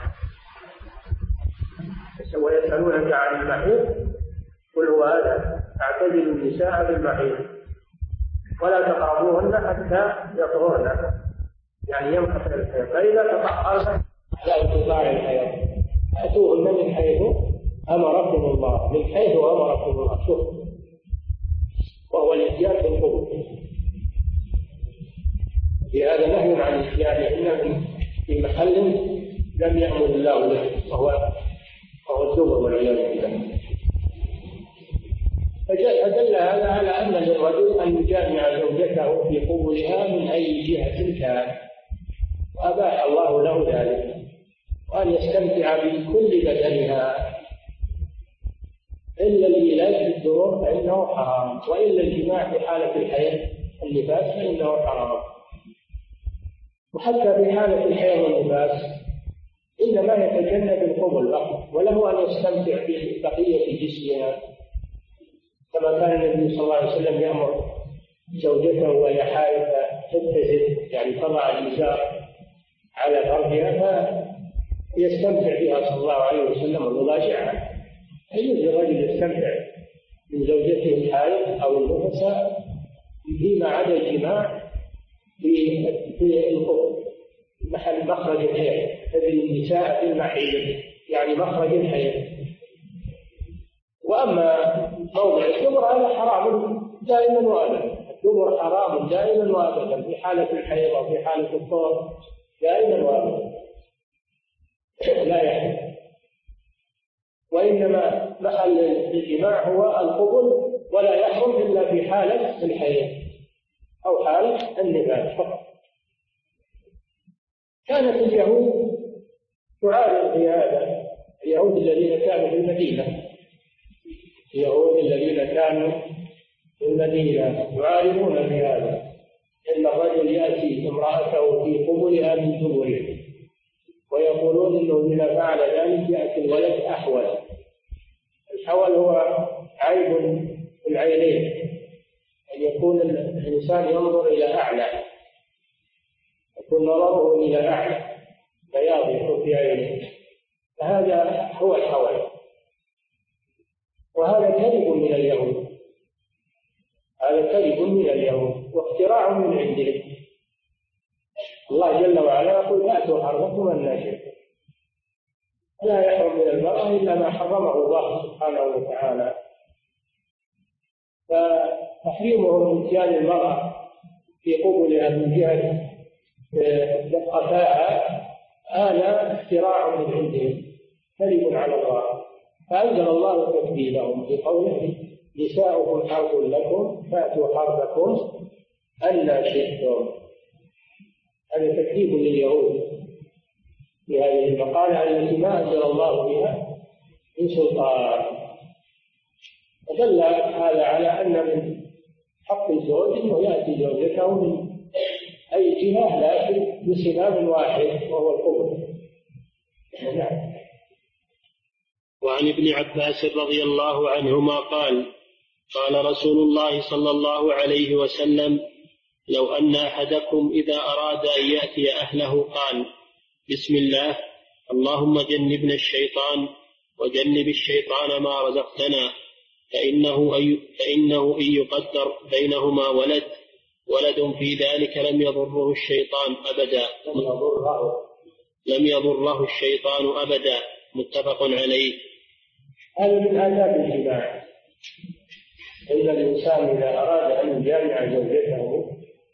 [SPEAKER 3] ويسألونك عن المحيض قل هو هذا، اعتزلوا النساء بالمحيض ولا تقربوهن حتى يطهرن، يعني ينقطع الحيض، فإذا تطهرن لا انقطاع الحيض أتوهن من حيث أمركم الله، من حيث أمركم الله، شوف، وهو الإتيان بالقبور، في هذا نهي عن الإتيان في محل لم يأمر الله به، وهو الدبر والعياذ بالله. فدل هذا على أن للرجل أن يجامع زوجته في قبورها من أي جهة كان، وأباح الله له ذلك، وأن يستمتع بكل بدنها إلا العلاج بالدبر فإنه حرام، وإلا الجماع في حالة الحيض النفاس فإنه حرام. وحتى في حالة الحيض والنفاس إنما يتجنب القبل فقط، وله أن يستمتع ببقية جسمها، كما كان النبي صلى الله عليه وسلم يأمر زوجته وهي حائض تتزن، يعني تضع الإزار على فرجها فيستمتع بها صلى الله عليه وسلم ويضاجعها. يجوز للرجل يستمتع من زوجته الحائض أو النفساء فيما عدا الجماع في القبر، محل مخرج الحيض، تجد النساء في المحيض يعني مخرج الحيض. وأما موضع الدبر هذا حرام دائما وأبدا، الدبر حرام دائما وأبدا في حالة الحيض أو في حالة الطهر دائما وأبدا لا يحل. وإنما محل الجماع هو القبل، ولا يحرم إلا في حالة الحيض أو حالة النفاس فقط. كانت اليهود تعارض في هذا، اليهود الذين كانوا في المدينة، اليهود الذين كانوا في المدينة يعارضون في هذا، إن الرجل يأتي امرأته في قبلها من دبره، ويقولون إنه إذا فعل ذلك يأتي الولد أحول. الحول هو عيب العينين، أن يكون الإنسان ينظر إلى أعلى، يكون نظره إلى أعلى بياض يكون في عينه، فهذا هو الحول، وهذا كذب من اليهود، هذا كذب من اليهود واختراع من عندهم. الله جل وعلا يقول فأتوا حرثكم أن شئتم، لا يحرم من المرأة إلا ما حرمه الله سبحانه وتعالى. فتحريمهم إتيان المرأة في قبلها من جهة قفاها هذا اختراع من عندهم، كذب على الله. فأنزل الله تكذيبهم بقوله نساؤكم حرث لكم فأتوا حرثكم أن شئتم. هذا تكذيب لليهود في هذه المقالة التي ما أنزل الله بها من سلطان. فدل هذا على أن من حق الزوج أنه يأتي زوجته من جهة لكن بسبب واحد وهو القبر. نعم.
[SPEAKER 2] وعن ابن عباس رضي الله عنهما قال قال رسول الله صلى الله عليه وسلم لو أن أحدكم إذا أراد أن يأتي أهله قال بسم الله اللهم جنبنا الشيطان وجنب الشيطان ما رزقتنا فإنه إن يقدر بينهما ولد في ذلك لم يضره الشيطان أبدا متفق عليه.
[SPEAKER 3] هذا من آداب الجماع، إن الإنسان إذا أراد أن يجامع زوجته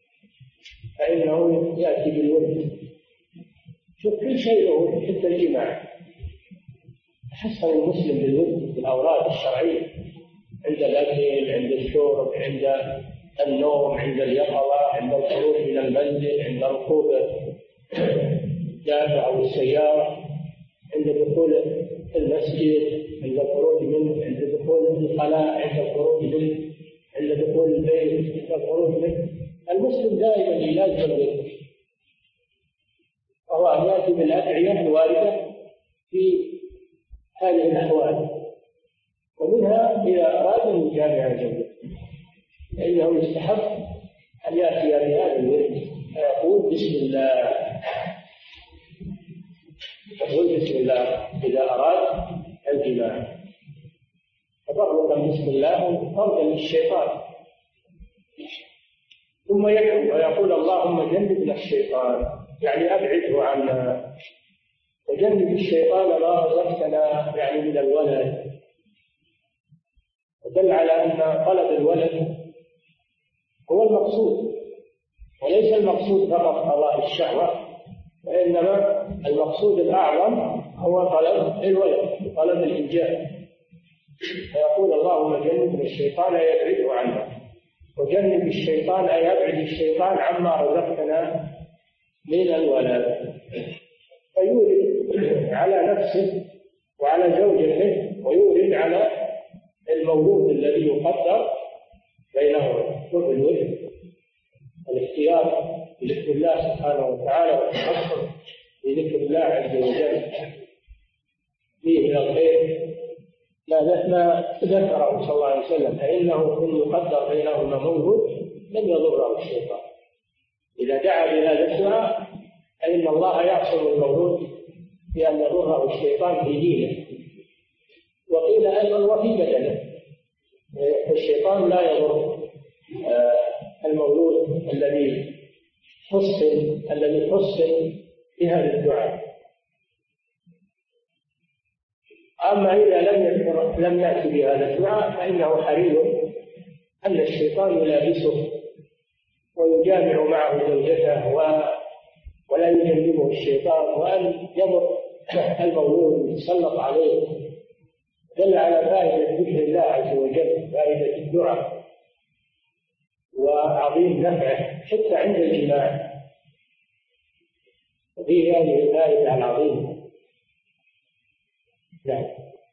[SPEAKER 3] فإنه يأتي بالود. شوف كل شيء له حتى الجماع. حسن المسلم بالود في الأوراد الشرعية، عند الأكل، عند الشرب، عند النوم، عند اليقظة، عند الخروج من المنزل، عند ركوب الدابة أو السيارة، عند دخول المسجد، عند الخروج منه، عند دخول الخلاء، عند الخروج منه، عند دخول البيت، عند الخروج منه. المسلم دائما يلازم الود، وهو أن يأتي بالأدعية الواردة في هذه الأحوال. ومنها إذا أراد أن يجامع زوجته فإنه يستحب أن يأتي بهذا الورد فيقول بسم الله، إذا أراد الجماع، تبركا بسم الله طردا للشيطان. ثم يدعو ويقول اللهم جنبنا الشيطان، يعني أبعده عنا، وجنب الشيطان ما رزقتنا، يعني من الولد. ودل على أن طلب الولد هو المقصود، وليس المقصود فقط قضاء الشهوة، وإنما المقصود الأعظم هو طلب الولد، طلب الإنجاب. فيقول اللهم جنبنا الشيطان يبعده عنا، وجنب الشيطان أي يبعد الشيطان عما رزقتنا من الولد. فيورد على نفسه وعلى زوجته، ويورد على المولود الذي يقدر بينهما. شوف الولد، الاختيار بذكر الله سبحانه وتعالى والتحصن بذكر الله عز وجل فيه من الخير ما ذكره صلى الله عليه وسلم، فإنه إن يقدر بينهما مولود لم يضره الشيطان. إذا دعا بهذا الدعاء فإن الله يعصم المولود بأن يضره الشيطان في دينه، وقيل أيضا وفي بدنه. الشيطان لا يضر المولود الذي حصن بهذا الدعاء. أما إذا لم يأتي بهذا الدعاء فإنه حري أن الشيطان يلابسه ويجامع معه زوجته ولا يجنبه الشيطان، وأن يضر المولود ويتسلط عليه. دل على فائدة ذكر الله عز وجل، فائدة الدعاء وعظيم نفعه حتى عند الجماع، وفيه هذه الفائدة العظيمة. نعم.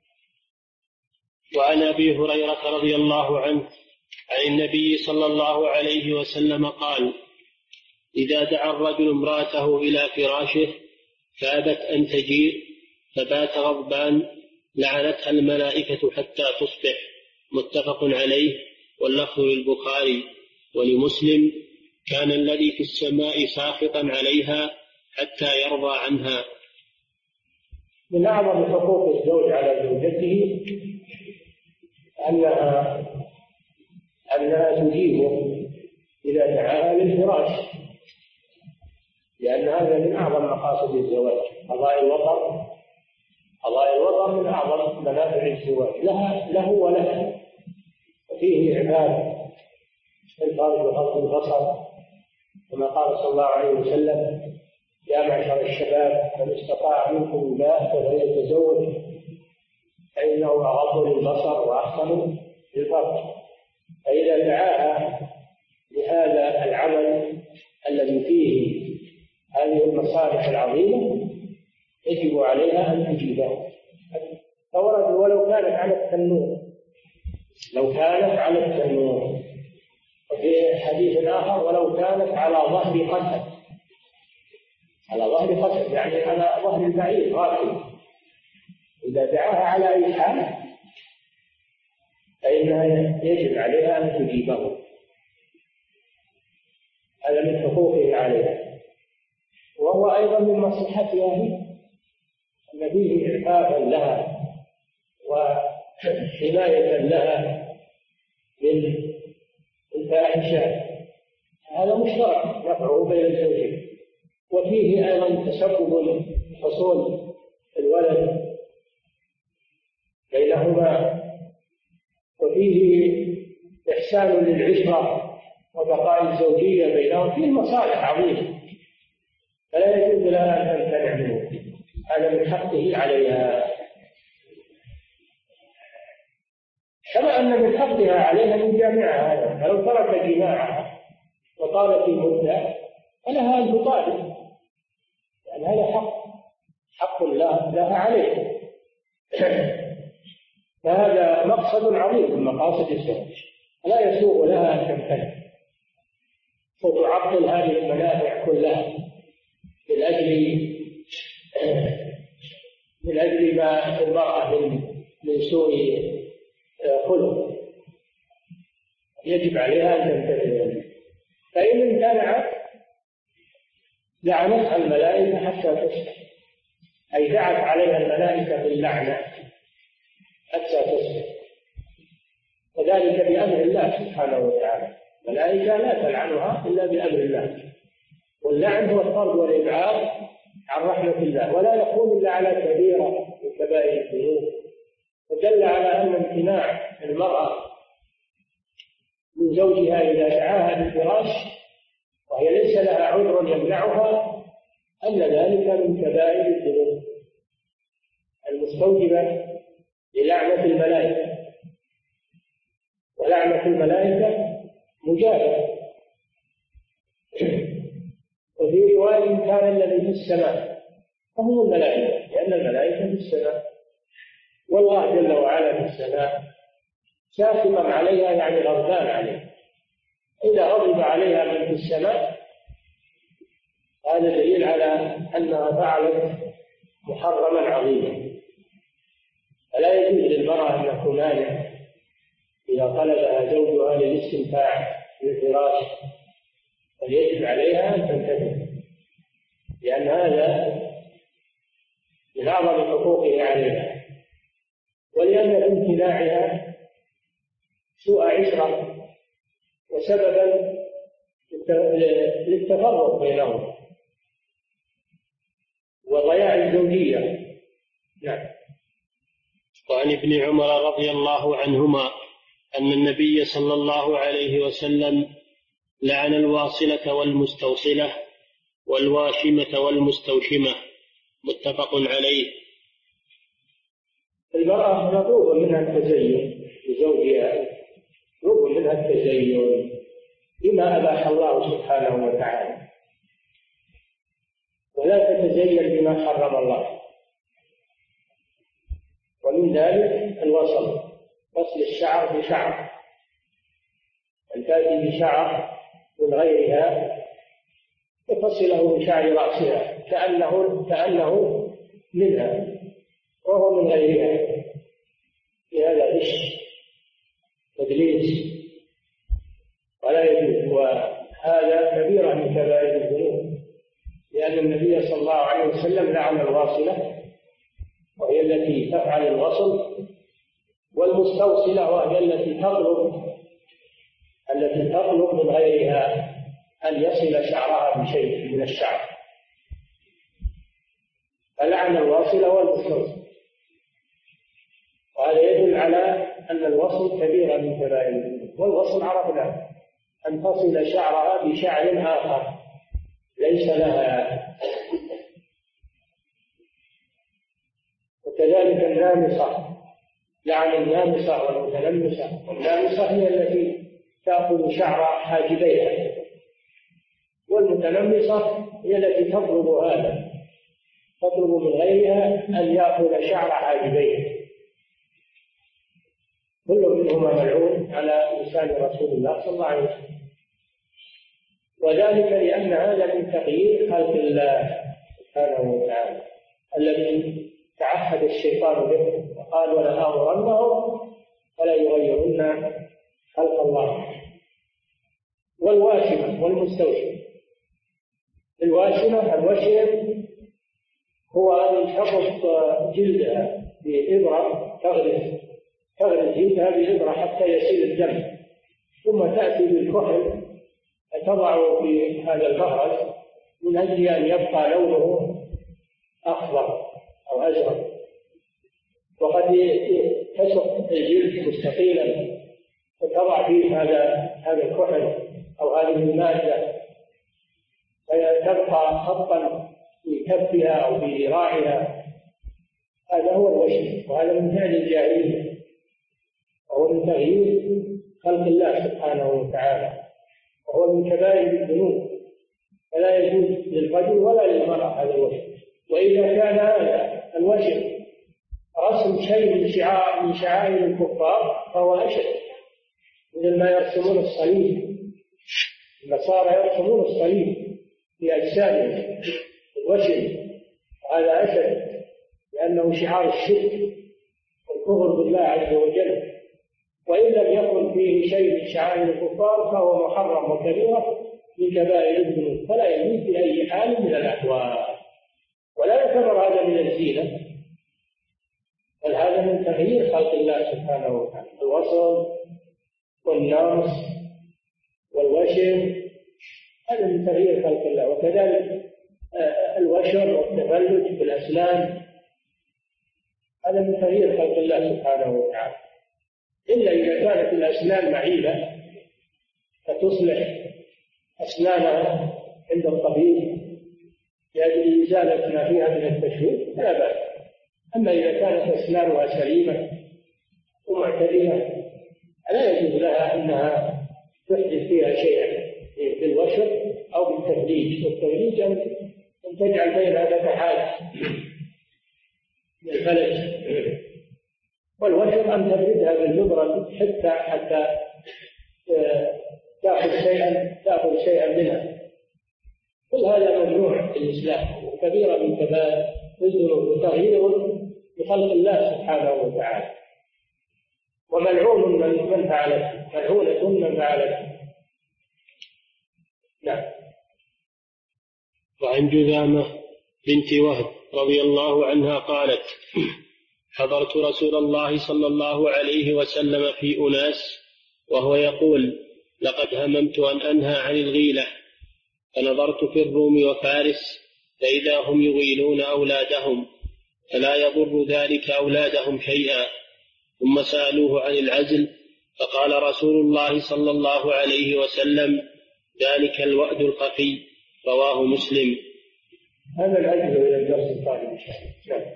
[SPEAKER 2] وعن أبي هريرة رضي الله عنه عن النبي صلى الله عليه وسلم قال إذا دعا الرجل امرأته إلى فراشه فأبت أن تجيء فبات غضبان لعنتها الملائكة حتى تصبح. متفق عليه، واللفظ للبخاري. ولمسلم كان الذي في السماء ساخطا عليها حتى يرضى عنها.
[SPEAKER 3] من أعظم حقوق الزوج على زوجته أنها تجيبه إذا دعاها للفراش، لأن هذا من أعظم مقاصد الزواج. قضاء الوطن من أعظم منافع الزواج له ولها، وفيه إعمال الفرج وغض البصر، كما قال صلى الله عليه وسلم يا معشر الشباب من استطاع منكم الباءة فليتزوج فإنه أغض للبصر وأحسن للفرج. فإذا دعاها لهذا العمل الذي فيه هذه المصالح العظيمة يجب عليها أن تجيبه. فورد ولو كانت على التنور، وفي حديث آخر ولو كانت على ظهر قدر، على ظهر خشب يعني على ظهر البعير راكب. إذا دعاها على أي حال فإنها يجب عليها أن تجيبه، هذا من حقوقه عليها. وهو أيضا من مصلحتها أن فيه إعفافا لها وحماية لها من الفاحشة، هذا مشترك نفعه بين الزوجين. وفيه أيضا تسبب حصول الولد بينهما، وفيه إحسان للعشرة وبقاء الزوجية بينهم، فيه مصالح عظيمة فلا يجوز لها أن تمتنع منه، هذا من حقه عليها. كما أن من حقها عليها أن يجامعها، هذا فلو ترك جماعها وطالت المدة فلها أن تطالب، يعني هذا حق لها عليه. فهذا مقصد عظيم من مقاصد الزواج، لا يسوغ لها أن تمتنع وتعطل هذه المنافع كلها من أجل ما المرأة من سوء خلق، يجب عليها أن تمتثل. فإن امتنعت لعنتها الملائكة حتى تصبح، أي دعت عليها الملائكة باللعنة حتى تصبح، وذلك بأمر الله سبحانه وتعالى. الملائكة لا تلعنها إلا بأمر الله، واللعن هو الطرد والإبعاد عن رحمة الله، ولا يكون إلا على كبيرة من كبائر الذنوب. ودل على أن امتناع المرأة من زوجها إذا دعاها بالفراش وهي ليس لها عذر يمنعها أن ذلك من كبائر الذنوب المستوجبة للعنة الملائكة، ولعنة الملائكة مجابة. وفي رواية كان الذي في السماء فهم الملائكة، لأن الملائكة في السماء، والله جل وعلا في السماء شاكما عليها يعني غضبان عليها. إذا غضب عليها من في السماء هذا دليل على أنها فعلت محرما عظيما، فلا يجوز للمرأة أن تمانع إذا طلبها زوجها للاستمتاع بالفراش، بل يجب عليها أن تمتثل، لأن هذا من أعظم حقوقه عليها، ولأن امتناعها سوء عشرة وسببا للتفرق بينهم وضياع الزوجية. نعم.
[SPEAKER 2] وعن ابن عمر رضي الله عنهما أن النبي صلى الله عليه وسلم لعن الواصلة والمستوصلة والواشمة والمستوشمة، متفق عليه.
[SPEAKER 3] المرأة مطلوب منها التزين لزوجها، مطلوب منها التزين بما أباح الله سبحانه وتعالى، ولا تتزين بما حرم الله. ومن ذلك الوصل، وصل الشعر بشعر، أن تأتي بشعر من غيرها وتصله بشعر رأسها كأنه منها وهو من غيرها، في هذا غش تدليس ولا يجوز، وهذا كبيرة من كبائر الذنوب، لأن النبي صلى الله عليه وسلم لعن الواصلة وهي التي تفعل الوصل، والمستوصلة وهي التي تطلب من غيرها أن يصل شعرها بشيء من الشعر، فلعن الواصلة والمستوصلة. وهذا يدل على أن الوصل كبيرة من كبائر الذنوب. والوصل عرفنا أن تصل شعرها بشعر آخر ليس لها. وكذلك النامصة، لعن النامصة والمتنمصة. والنامصة هي التي تأخذ شعر حاجبيها، والمتنمصة هي التي تطلب من غيرها أن يأخذ شعر حاجبيها. كل منهما ملعون على لسان رسول الله صلى الله عليه وسلم، وذلك لأن هذا من تغيير خلق الله سبحانه وتعالى الذي تعهد الشيطان به وقال ولآمرنهم ولا يغيرن خلق الله. والواشمة والمستوشم. الواشم هو أن تحط جلدها بإبرة، تغرز جلدها بإبرة حتى يسيل الدم، ثم تأتي بالكحل تضعه في هذا المهرز من أجل أن يبقى لونه أخضر أو أزرق. وقد تسق الجلد مستقيلا وتضع فيه هذا الكحل أو هذه المادة فتبقى خطا في كفها أو في ذراعها. هذا هو الوشم، وهذا من فعل الجاهلية وهو من تغيير خلق الله سبحانه وتعالى، وهو من كبائر الذنوب، فلا يجوز للرجل ولا للمرأة هذا الوشم. وإذا كان هذا الوشم رسم شيء من شعائر الكفار فهو أشد، مثل ما يرسمون الصليب. النصارى يرسمون الصليب في أجسادهم الوشم، هذا أشد لأنه شعار الشرك والكفر بالله عز وجل. وإن لم يكن فيه شيء من شعائر الكفار فهو محرم وكبيرة من كبائر الذنوب، فلا يجوز في أي حال من الأحوال، ولا يعتبر هذا من الزينة، بل هذا من تغيير خلق الله سبحانه وتعالى. الوصل والنمص والوشم هذا من تغيير خلق الله. وكذلك الوشر والتفلج بالأسنان هذا من تغيير خلق الله سبحانه وتعالى، إلا إذا كانت الأسنان معيبة فتصلح أسنانها عند الطبيب لأجل إزالة ما فيها من التشويه فلا بأس. أما إذا كانت أسنانها سليمة ومعتدلة لا يجوز لها أنها تحدث فيها شيئا بالوشر أو بالتفليج. والتفليج أن تجعل بينها فتحات بالفلج، والوشر أن تبردها بالجبرة حتى تأخذ شيئا منها. كل هذا ممنوع في الإسلام وكبيرة من كبائر الذنوب وتغيير بخلق الله سبحانه وتعالى. وملعون من فعلته، ملعونة من فعلته. نعم.
[SPEAKER 2] وعن جذامة بنت وهب رضي الله عنها قالت: حضرت رسول الله صلى الله عليه وسلم في أناس وهو يقول: لقد هممت أن أنهى عن الغيلة، فنظرت في الروم وفارس فإذا هم يغيلون أولادهم فلا يضر ذلك أولادهم شيئا. ثم سألوه عن العزل فقال رسول الله صلى الله عليه وسلم: ذلك الوأد الخفي. رواه مسلم.
[SPEAKER 3] هذا العزل إلى الدرس القادم إن شاء الله.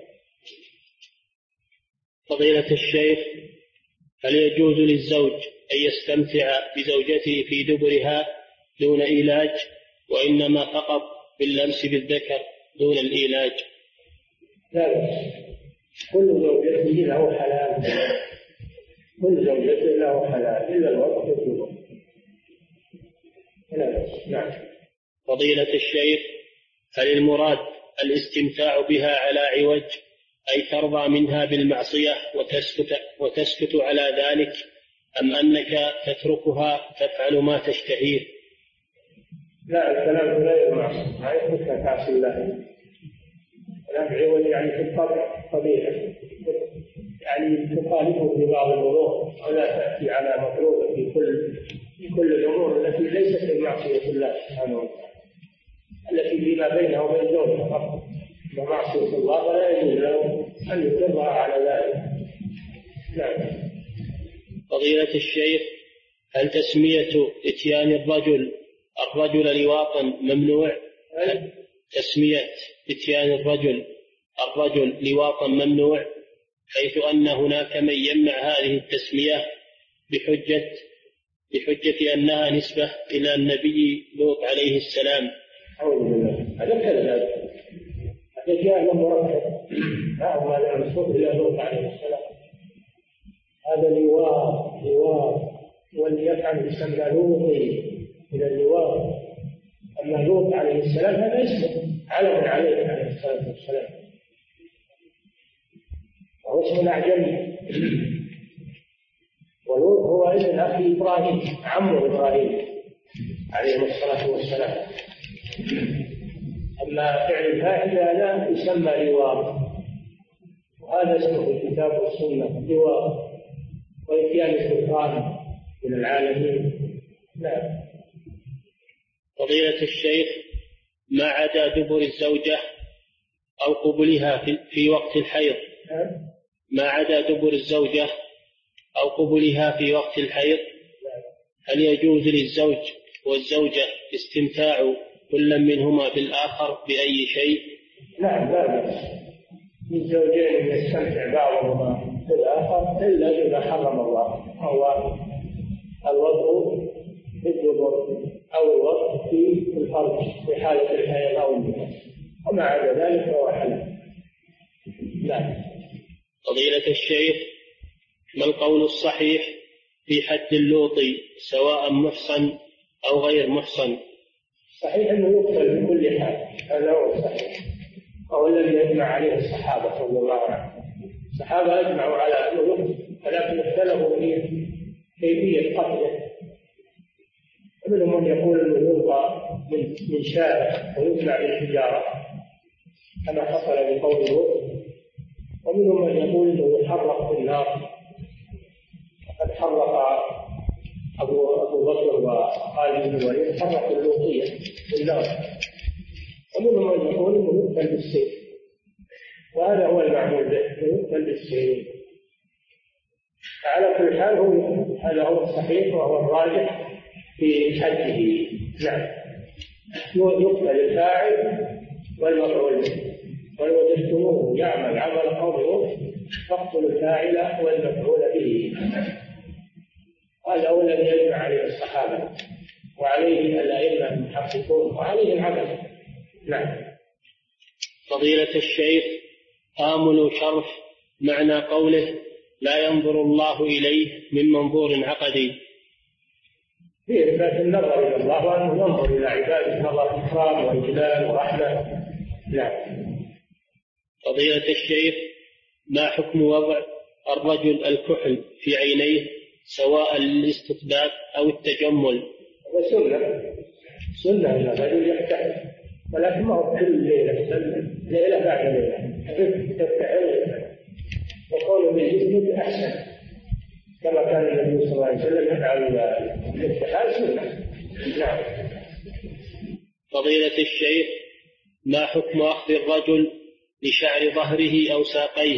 [SPEAKER 2] فضيلة الشيخ، هل يجوز للزوج أن يستمتع بزوجته في دبرها دون إيلاج، وإنما فقط باللمس بالذكر دون الإيلاج؟
[SPEAKER 3] لا، كل زوجته له حلال، كل زوجته له حلال إلا الوقت يطلبه. نعم.
[SPEAKER 2] فضيلة الشيخ، هل المراد الاستمتاع بها على عوج، أي ترضى منها بالمعصية وتسكت على ذلك، أم أنك تتركها تفعل ما تشتهيه؟
[SPEAKER 3] لا، الكلام لا يمعصي، ما يتركها تعصي الله. كلام عوج يعني في الطبع طبيعي، يعني تخالفه في بعض الأمور ولا تأتي على مطلوبه في كل الأمور التي ليست من معصية الله سبحانه وتعالى، التي فيما بينها وبين زوجها فقط. ومعصية الله فلا يجوز له أن يقرها على ذلك. نعم.
[SPEAKER 2] فضيلة الشيخ، هل تسمية إتيان الرجل لواطا ممنوع؟ تسمية إتيان الرجل لواطا ممنوع، حيث أن هناك من يمنع هذه التسمية بحجة أنها نسبة إلى النبي لوط عليه السلام.
[SPEAKER 3] أعوذ بالله، هذا كذب، هذا جاء مركب، هذا منسوب إلى لوط عليه السلام. هذا لواط واللي يفعل يسمى لوطي من اللواط. أما لوط عليه السلام هذا اسمه علم عليه عليه السلام. الصلاة والسلام، وهو اسم أعجمي. ولوط هو ابن أخي إبراهيم، عمه إبراهيم عليه الصلاة والسلام. أما فعل الفاعل هذا يسمى لواط، وهذا اسمه في الكتاب والسنة لواط، وإتيان السلطان من العالمين. نعم.
[SPEAKER 2] فضيلة الشيخ، ما عدا دبر الزوجة أو قبلها في وقت الحيض، ما عدا دبر الزوجة أو قبلها في وقت الحيض، هل يجوز للزوج والزوجة استمتاع كل منهما بالآخر بأي شيء؟
[SPEAKER 3] نعم، لا بأس للزوجين يستمتع بعضهما بالآخر إلا إذا حرم الله، هو الوضع في الدبر أو الوضع في الفرج في حالة الحيض أو النفاس، وما عدا ذلك فهو حلال. نعم.
[SPEAKER 2] فضيلة الشيخ، ما القول الصحيح في حد اللوط سواء محصن أو غير محصن؟
[SPEAKER 3] صحيح أنه يقتل بكل حال، هذا هو الصحيح، وهو الذي يجمع عليه الصحابة رضي الله عنهم. الصحابة أجمعوا على أنه يقتل، ولكن اختلفوا في كيفية قتله. ومنهم من يقول أنه يلقى من شارع ويطلع بالحجارة كما حصل بقول لوط، ومنهم من يقول أنه يحرق في النار، وقد حرق أبو بكر وخالد بن الوليد حرق اللوطية في النار. ومنهم من يقول أنه يقتل بالسيف، وهذا هو المعمول به، يقتل بالسيف. على كل حال هذا هو الصحيح وهو الراجح في حده. نعم. يقتل الفاعل والمفعول به، ولو وجدتموه يعمل عمل قوم لوط فاقتلوا الفاعل والمفعول به. هذا هو الذي يجمع عليه الصحابة وعليه الأئمة المحققون وعليه العمل. نعم.
[SPEAKER 2] فضيلة الشيخ، آمل شرح معنى قوله لا ينظر الله إليه من منظور عقدي.
[SPEAKER 3] في إثبات النظر إلى الله، وأنه ينظر إلى عباده نظر إكرام وإجلال ورحمة. نعم.
[SPEAKER 2] فضيلة الشيخ، ما حكم وضع الرجل الكحل في عينيه سواء للاستطباب أو التجمل؟
[SPEAKER 3] سنة إلى الرجل يحتاج، ولكن ما هو كل ليلة بعد ليلة تفتعل، وقوله بالجسد أحسن كما كان النبي صلى الله عليه وسلم يفعل الاتحاد سنة. نعم.
[SPEAKER 2] فضيلة الشيخ، ما حكم أخذ الرجل لشعر ظهره أو ساقيه؟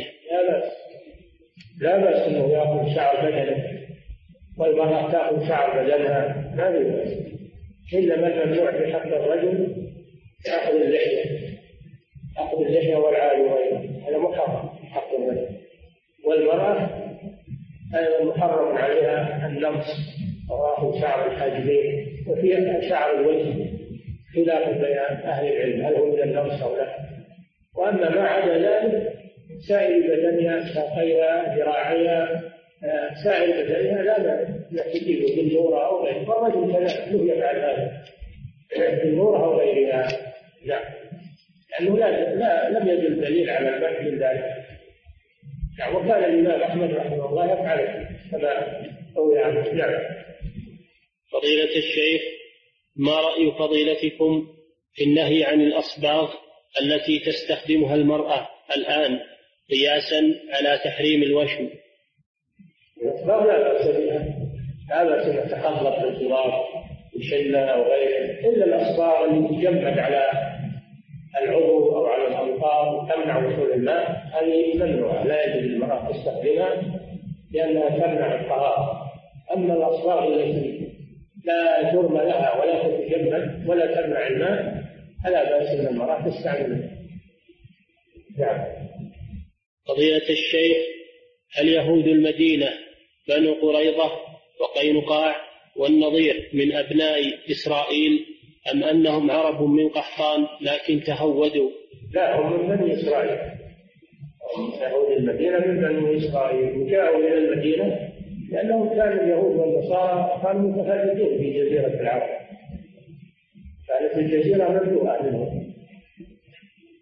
[SPEAKER 3] لا بأس أنه يأخذ شعر بدنه، والمرأة تأخذ شعر بدنها، ما في بأس. إنما الممنوع في حق الرجل أخذ اللحية والعال وغيره، هذا محرم في حق الرجل. والمرأة أيضا محرم عليها اللمس وأخذ شعر الحاجبين، وفي شعر الوجه خلاف بين أهل العلم هل هو من اللمس أو لا. وأما ما عدا ذلك سائر بدنها، ساقيها، ذراعيها، سائر بدنها لا تجيب بالنور أو غيره، والرجل كذلك له يفعل هذا بالنور أو غيرها. لا، لأنه لم يدل دليل على المنع من ذلك. وكان الإمام أحمد رحمه الله يفعل كما روي عنه. نعم.
[SPEAKER 2] فضيلة الشيخ، ما رأي فضيلتكم في النهي عن الأصباغ التي تستخدمها المرأة الآن قياسا على تحريم الوشم؟
[SPEAKER 3] الأصباغ لا بأس بها، لا بأس أن تخلط بالتراب بشلة أو غيره، إلا الأصباغ التي تجمد على العضو أو على الأنفاق وتمنع وصول الماء، هذه ممنوعة، لا يجوز للمرأة تستخدمها لأنها تمنع الطهارة. أما الأصباغ التي لا جرم لها ولا تتجمد ولا تمنع الماء فلا بأس أن المرأة تستعملها. نعم.
[SPEAKER 2] فضيلة الشيخ، هل يهود المدينة بنو قريظة وقينقاع والنضير من أبناء إسرائيل أم أنهم عرب من قحطان لكن تهودوا؟
[SPEAKER 3] لا، هم من بني إسرائيل. يهود المدينة من بني إسرائيل، وجاءوا إلى المدينة لأنهم كانوا اليهود والنصارى كانوا متفرقين في جزيرة العرب، كانت الجزيرة مملوءة منهم،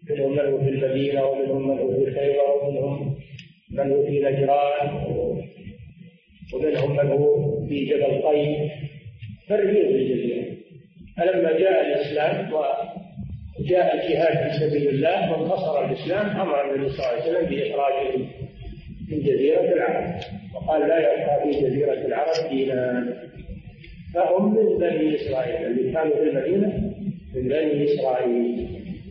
[SPEAKER 3] منهم من هو في المدينة ومنهم من هو في خيبر ومنهم من هو في نجران ومنهم من هو في جبل طيب، فرقوا بالجزيرة. فلما جاء الإسلام وجاء الجهاد في سبيل الله وانتصر الإسلام أمر النبي صلى الله عليه وسلم بإخراجهم من جزيرة العرب، وقال لا يبقى في جزيرة العرب دينا. فهم من بني إسرائيل اللي كانوا في المدينة، من بني إسرائيل.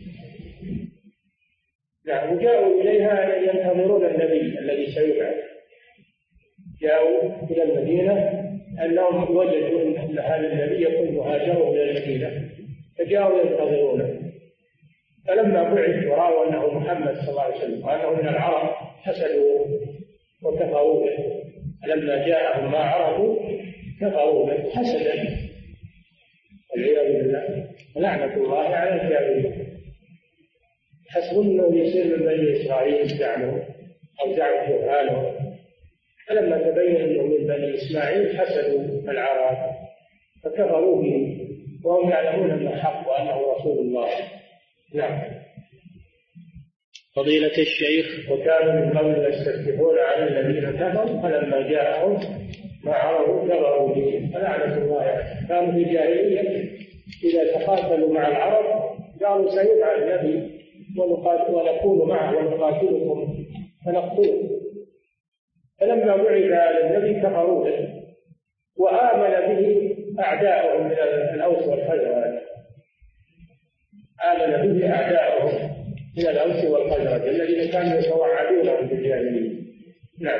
[SPEAKER 3] نعم. وجاءوا إليها ينتظرون النبي الذي سيبعث. جاءوا إلى المدينة أنهم وجدوا أن هذا النبي يكون مهاجروا إلى المدينة، فجاءوا ينتظرونه. فلما بعث ورأوا أنه محمد صلى الله عليه وسلم وأنه من العرب حسدوا وكفروا به. فلما جاءهم ما عرفوا كفروا به حسدا، والعياذ بالله، لعنة الله على الكافرين. حسبوا أنه يصير من بني إسرائيل زعموا أو زعموا جهالهم، فلما تبين أنه من بني إسماعيل حسدوا العرب فكفروا به وهم يعلمون أنه حق وأنه رسول الله. نعم.
[SPEAKER 2] فضيلة الشيخ:
[SPEAKER 3] وكانوا من قبل يستفتحون على الذين كفروا فلما جاءهم ما عرفوا كفروا به فلعنة الله عليهم. كانوا في الجاهلية إذا تقاتلوا مع العرب قالوا سيبعث نبي ونكون معه ونقاتلكم فنقتلكم. فلما بعث هذا النبي كفروا به وآمن به أعداؤهم من الأوس والخزرج. آمن به أعداؤهم من الأوس والخزرج الذين كانوا يتوعدونهم في الجاهلية. نعم.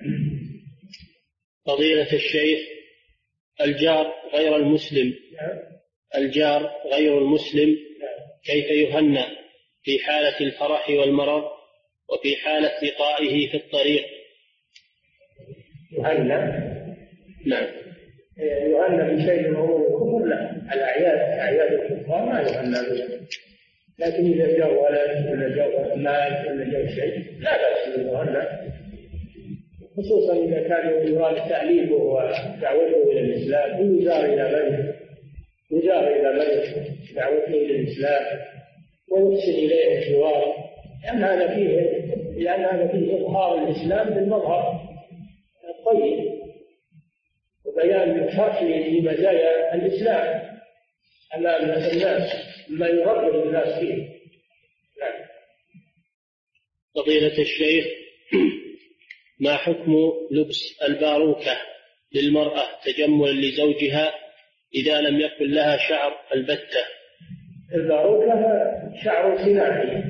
[SPEAKER 2] فضيلة الشيخ: الجار غير المسلم الجار غير المسلم كيف يهنأ في حالة الفرح والمرض وفي حالة لقائه في الطريق؟
[SPEAKER 3] يهنأ؟
[SPEAKER 2] نعم.
[SPEAKER 3] يهنأ بشيء من أمور الكفر؟ لا. أعياد الكفار ما يهنأ بها، لكن إذا جاء ولد ولا جاء مال ولا جاء شيء لا بأس يهنأ، خصوصا إذا كان يراد تأليفه ودعوته إلى الإسلام. يزار إلى من دعوته إلى الإسلام ويحسن إليه الجوار، لأن هذا فيه إظهار الإسلام بالمظهر الطيب وبيان الشرح لمزايا الإسلام أمام الناس ما يرغب الناس فيه. نعم.
[SPEAKER 2] فضيلة الشيخ: ما حكم لبس الباروكة للمرأة تجملا لزوجها إذا لم يكن لها شعر البتة؟
[SPEAKER 3] الباروكة شعر صناعي،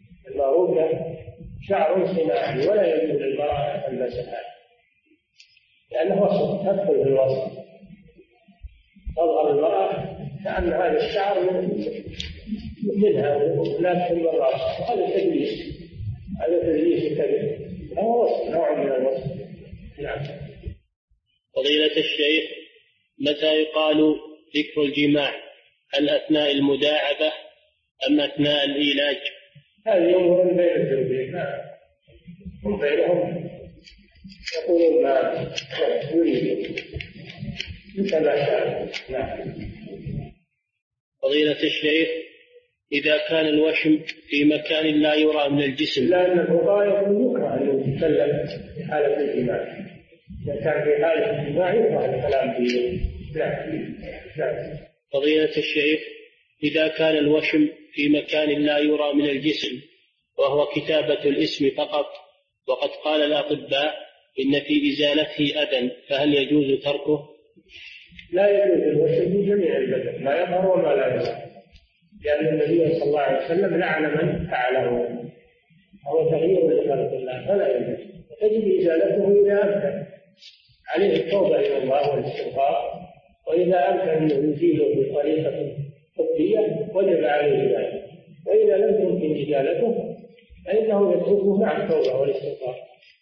[SPEAKER 3] ولا يجوز للمرأة أن تلبسها لأنه وصف، تدخل في الوصف، تظهر المرأة كأن هذا الشعر منها ولكن في الرأس، وهذا تدليس كبير، هو وصف، نوع من الوصف. نعم.
[SPEAKER 2] فضيلة الشيخ: متى يقال ذكر الجماع؟ هل أثناء المداعبة أم أثناء الإيلاج؟
[SPEAKER 3] هذه أمور بين الزوجين، هم بينهم يقولون ما يريد مثل ما شاء. نعم.
[SPEAKER 2] فضيلة الشيخ: إذا كان الوشم في مكان لا يرى من الجسم؟
[SPEAKER 3] لأن الفقهاء يقول يكره أن يتكلم في حالة الجماع، إذا كان في حالة الجماع يكره الكلام فيه. نعم.
[SPEAKER 2] فضيلة الشيخ: إذا كان الوشم في مكان لا يرى من الجسم وهو كتابة الاسم فقط، وقد قال الأطباء إن في إزالته أذى، فهل يجوز تركه؟
[SPEAKER 3] لا يجوز الوشم في جميع البدن، ما يظهر وما لا يظهر، لأن النبي صلى الله عليه وسلم لعن من فعله، هو تغيير لخلق الله فلا يجوز، يجب إزالته إذا أمكن، عليه التوبة إلى الله والاستغفار، وإذا أمكن أن يزيله بطريقة طبية وجب عليه ذلك، وإذا لم يمكن إزالته فإنه يتركه مع التوبة والاستغفار.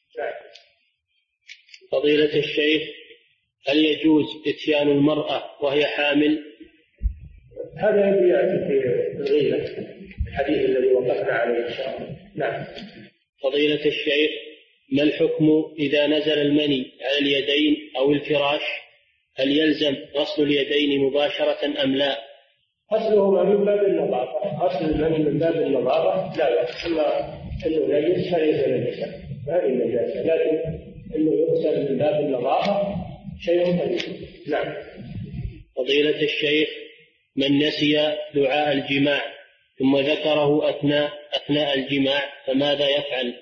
[SPEAKER 2] فضيلة الشيخ: هل يجوز إتيان المرأة وهي حامل؟
[SPEAKER 3] هذا يأتي في الغيبة، الحديث الذي وقفنا عليه إن شاء الله. نعم.
[SPEAKER 2] فضيلة الشيخ: ما الحكم إذا نزل المني على اليدين أو الفراش؟ هل يلزم غسل اليدين مباشرة أم لا؟
[SPEAKER 3] غسلهما من باب النظافة، غسل المني من باب النظافة لا بأس، أما أنه نجس فليس نجسا، ما هي نجاسة، لكن أنه يغسل من باب النظافة شيء طيب. نعم.
[SPEAKER 2] فضيلة الشيخ، من نسي دعاء الجماع ثم ذكره أثناء الجماع فماذا يفعل؟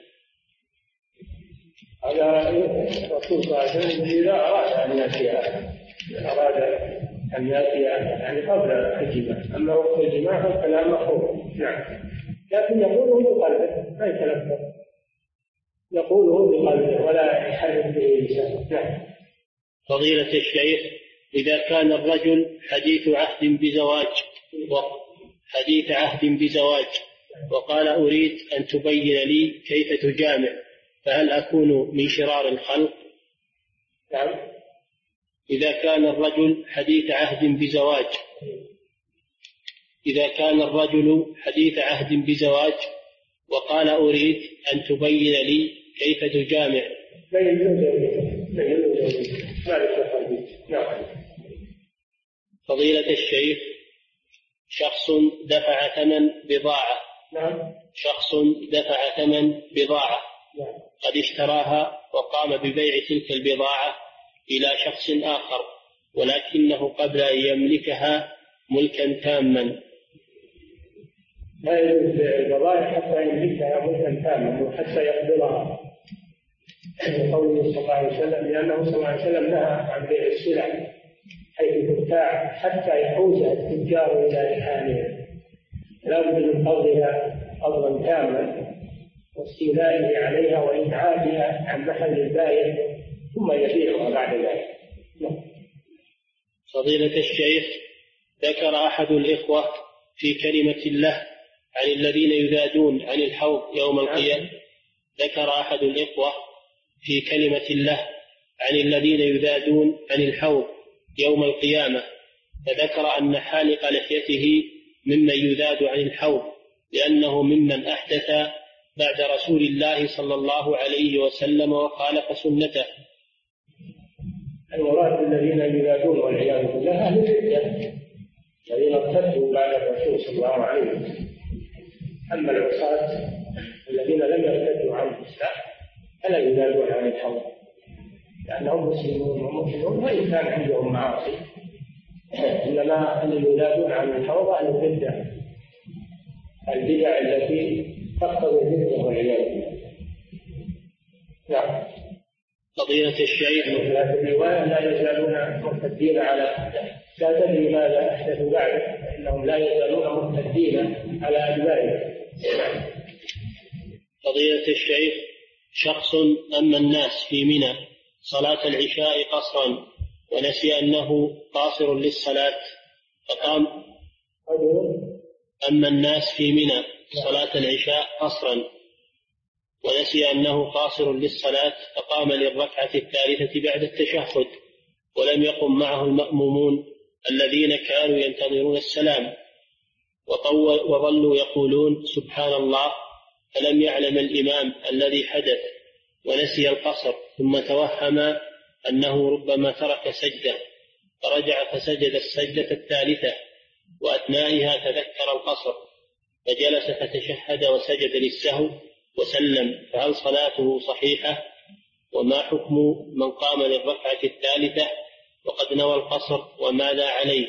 [SPEAKER 3] هذا الرسول صلى الله عليه وسلم إذا أراد أن يأتي يعني قبل الجماع، أما وقت الجماع فالكلام مفهوم. نعم. لكن يقوله بقلبه ما يتلفظ، يقوله بقلبه ولا يحرك به لسانه. نعم.
[SPEAKER 2] فضيلة الشيخ، إذا كان الرجل حديث عهد بزواج وقال أريد أن تبين لي كيف تجامع، فهل أكون من شرار الخلق؟
[SPEAKER 3] نعم.
[SPEAKER 2] إذا كان الرجل حديث عهد بزواج وقال أريد أن تبين لي كيف تجامع. فضيلة الشيخ، شخص دفع ثمن بضاعة قد اشتراها وقام ببيع تلك البضاعة إلى شخص آخر، ولكنه قبل أن يملكها ملكا تاما.
[SPEAKER 3] لا يجوز البضائع حتى يملكها ملكا تاما وحتى يقبلها، قوله صلى الله عليه وسلم، لأنه صلى الله عليه وسلم نهى عن بيع السلع حيث تبتاع حتى يحوزها التجار إلى رحالها، لا بد من قبضها قبضا تاما واستيلائه عليها وإبعادها عن محل البائع ثم يبيعها بعد ذلك.
[SPEAKER 2] فضيلة الشيخ، ذكر أحد الإخوة في كلمة الله عن الذين يذادون عن الحوض يوم القيامة، فذكر أن حالق لحيته ممن يذاد عن الحوض، لأنه ممن أحدث بعد رسول الله صلى الله عليه وسلم وخالف سنته.
[SPEAKER 3] المراد الذين يذادون والعياذ بالله أهل الردة الذين ارتدوا بعد الرسول صلى الله عليه وسلم. أما العصاة الذين لم يرتدوا عن الإسلام فلا يذادون عن الحوض، لأنهم مسلمون ومؤمنون وإن كان عندهم معاصي، إنما اللي يذادون عن الحوض أهل الردة، البدع التي تقتضي الردة والعياذ بالله. نعم.
[SPEAKER 2] فضيلة الشيخ،
[SPEAKER 3] في الرواية لا يزالون مرتدين على لا تدري ماذا أحدثوا بعد، إنهم لا يزالون مرتدين على أدبارهم.
[SPEAKER 2] فضيلة الشيخ، شخص أما الناس في منى صلاة العشاء قصرا ونسي أنه قاصر للصلاة فقام. أما الناس في منى صلاة العشاء قصرا ونسي أنه قاصر للصلاة فقام للركعة الثالثة بعد التشهد، ولم يقم معه المأمومون الذين كانوا ينتظرون السلام، وظلوا يقولون سبحان الله، فلم يعلم الإمام الذي حدث ونسي القصر، ثم توهم أنه ربما ترك سجدة فرجع فسجد السجدة الثالثة، وأثنائها تذكر القصر فجلس فتشهد وسجد للسهو وسلم، فهل صلاته صحيحة؟ وما حكم من قام للركعة الثالثة وقد نوى القصر وماذا عليه؟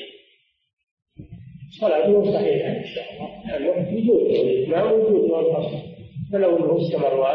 [SPEAKER 3] صلاته صحيحة إن شاء الله، الوقت وجود الإتمام وجود القصر، فلو أنه استمر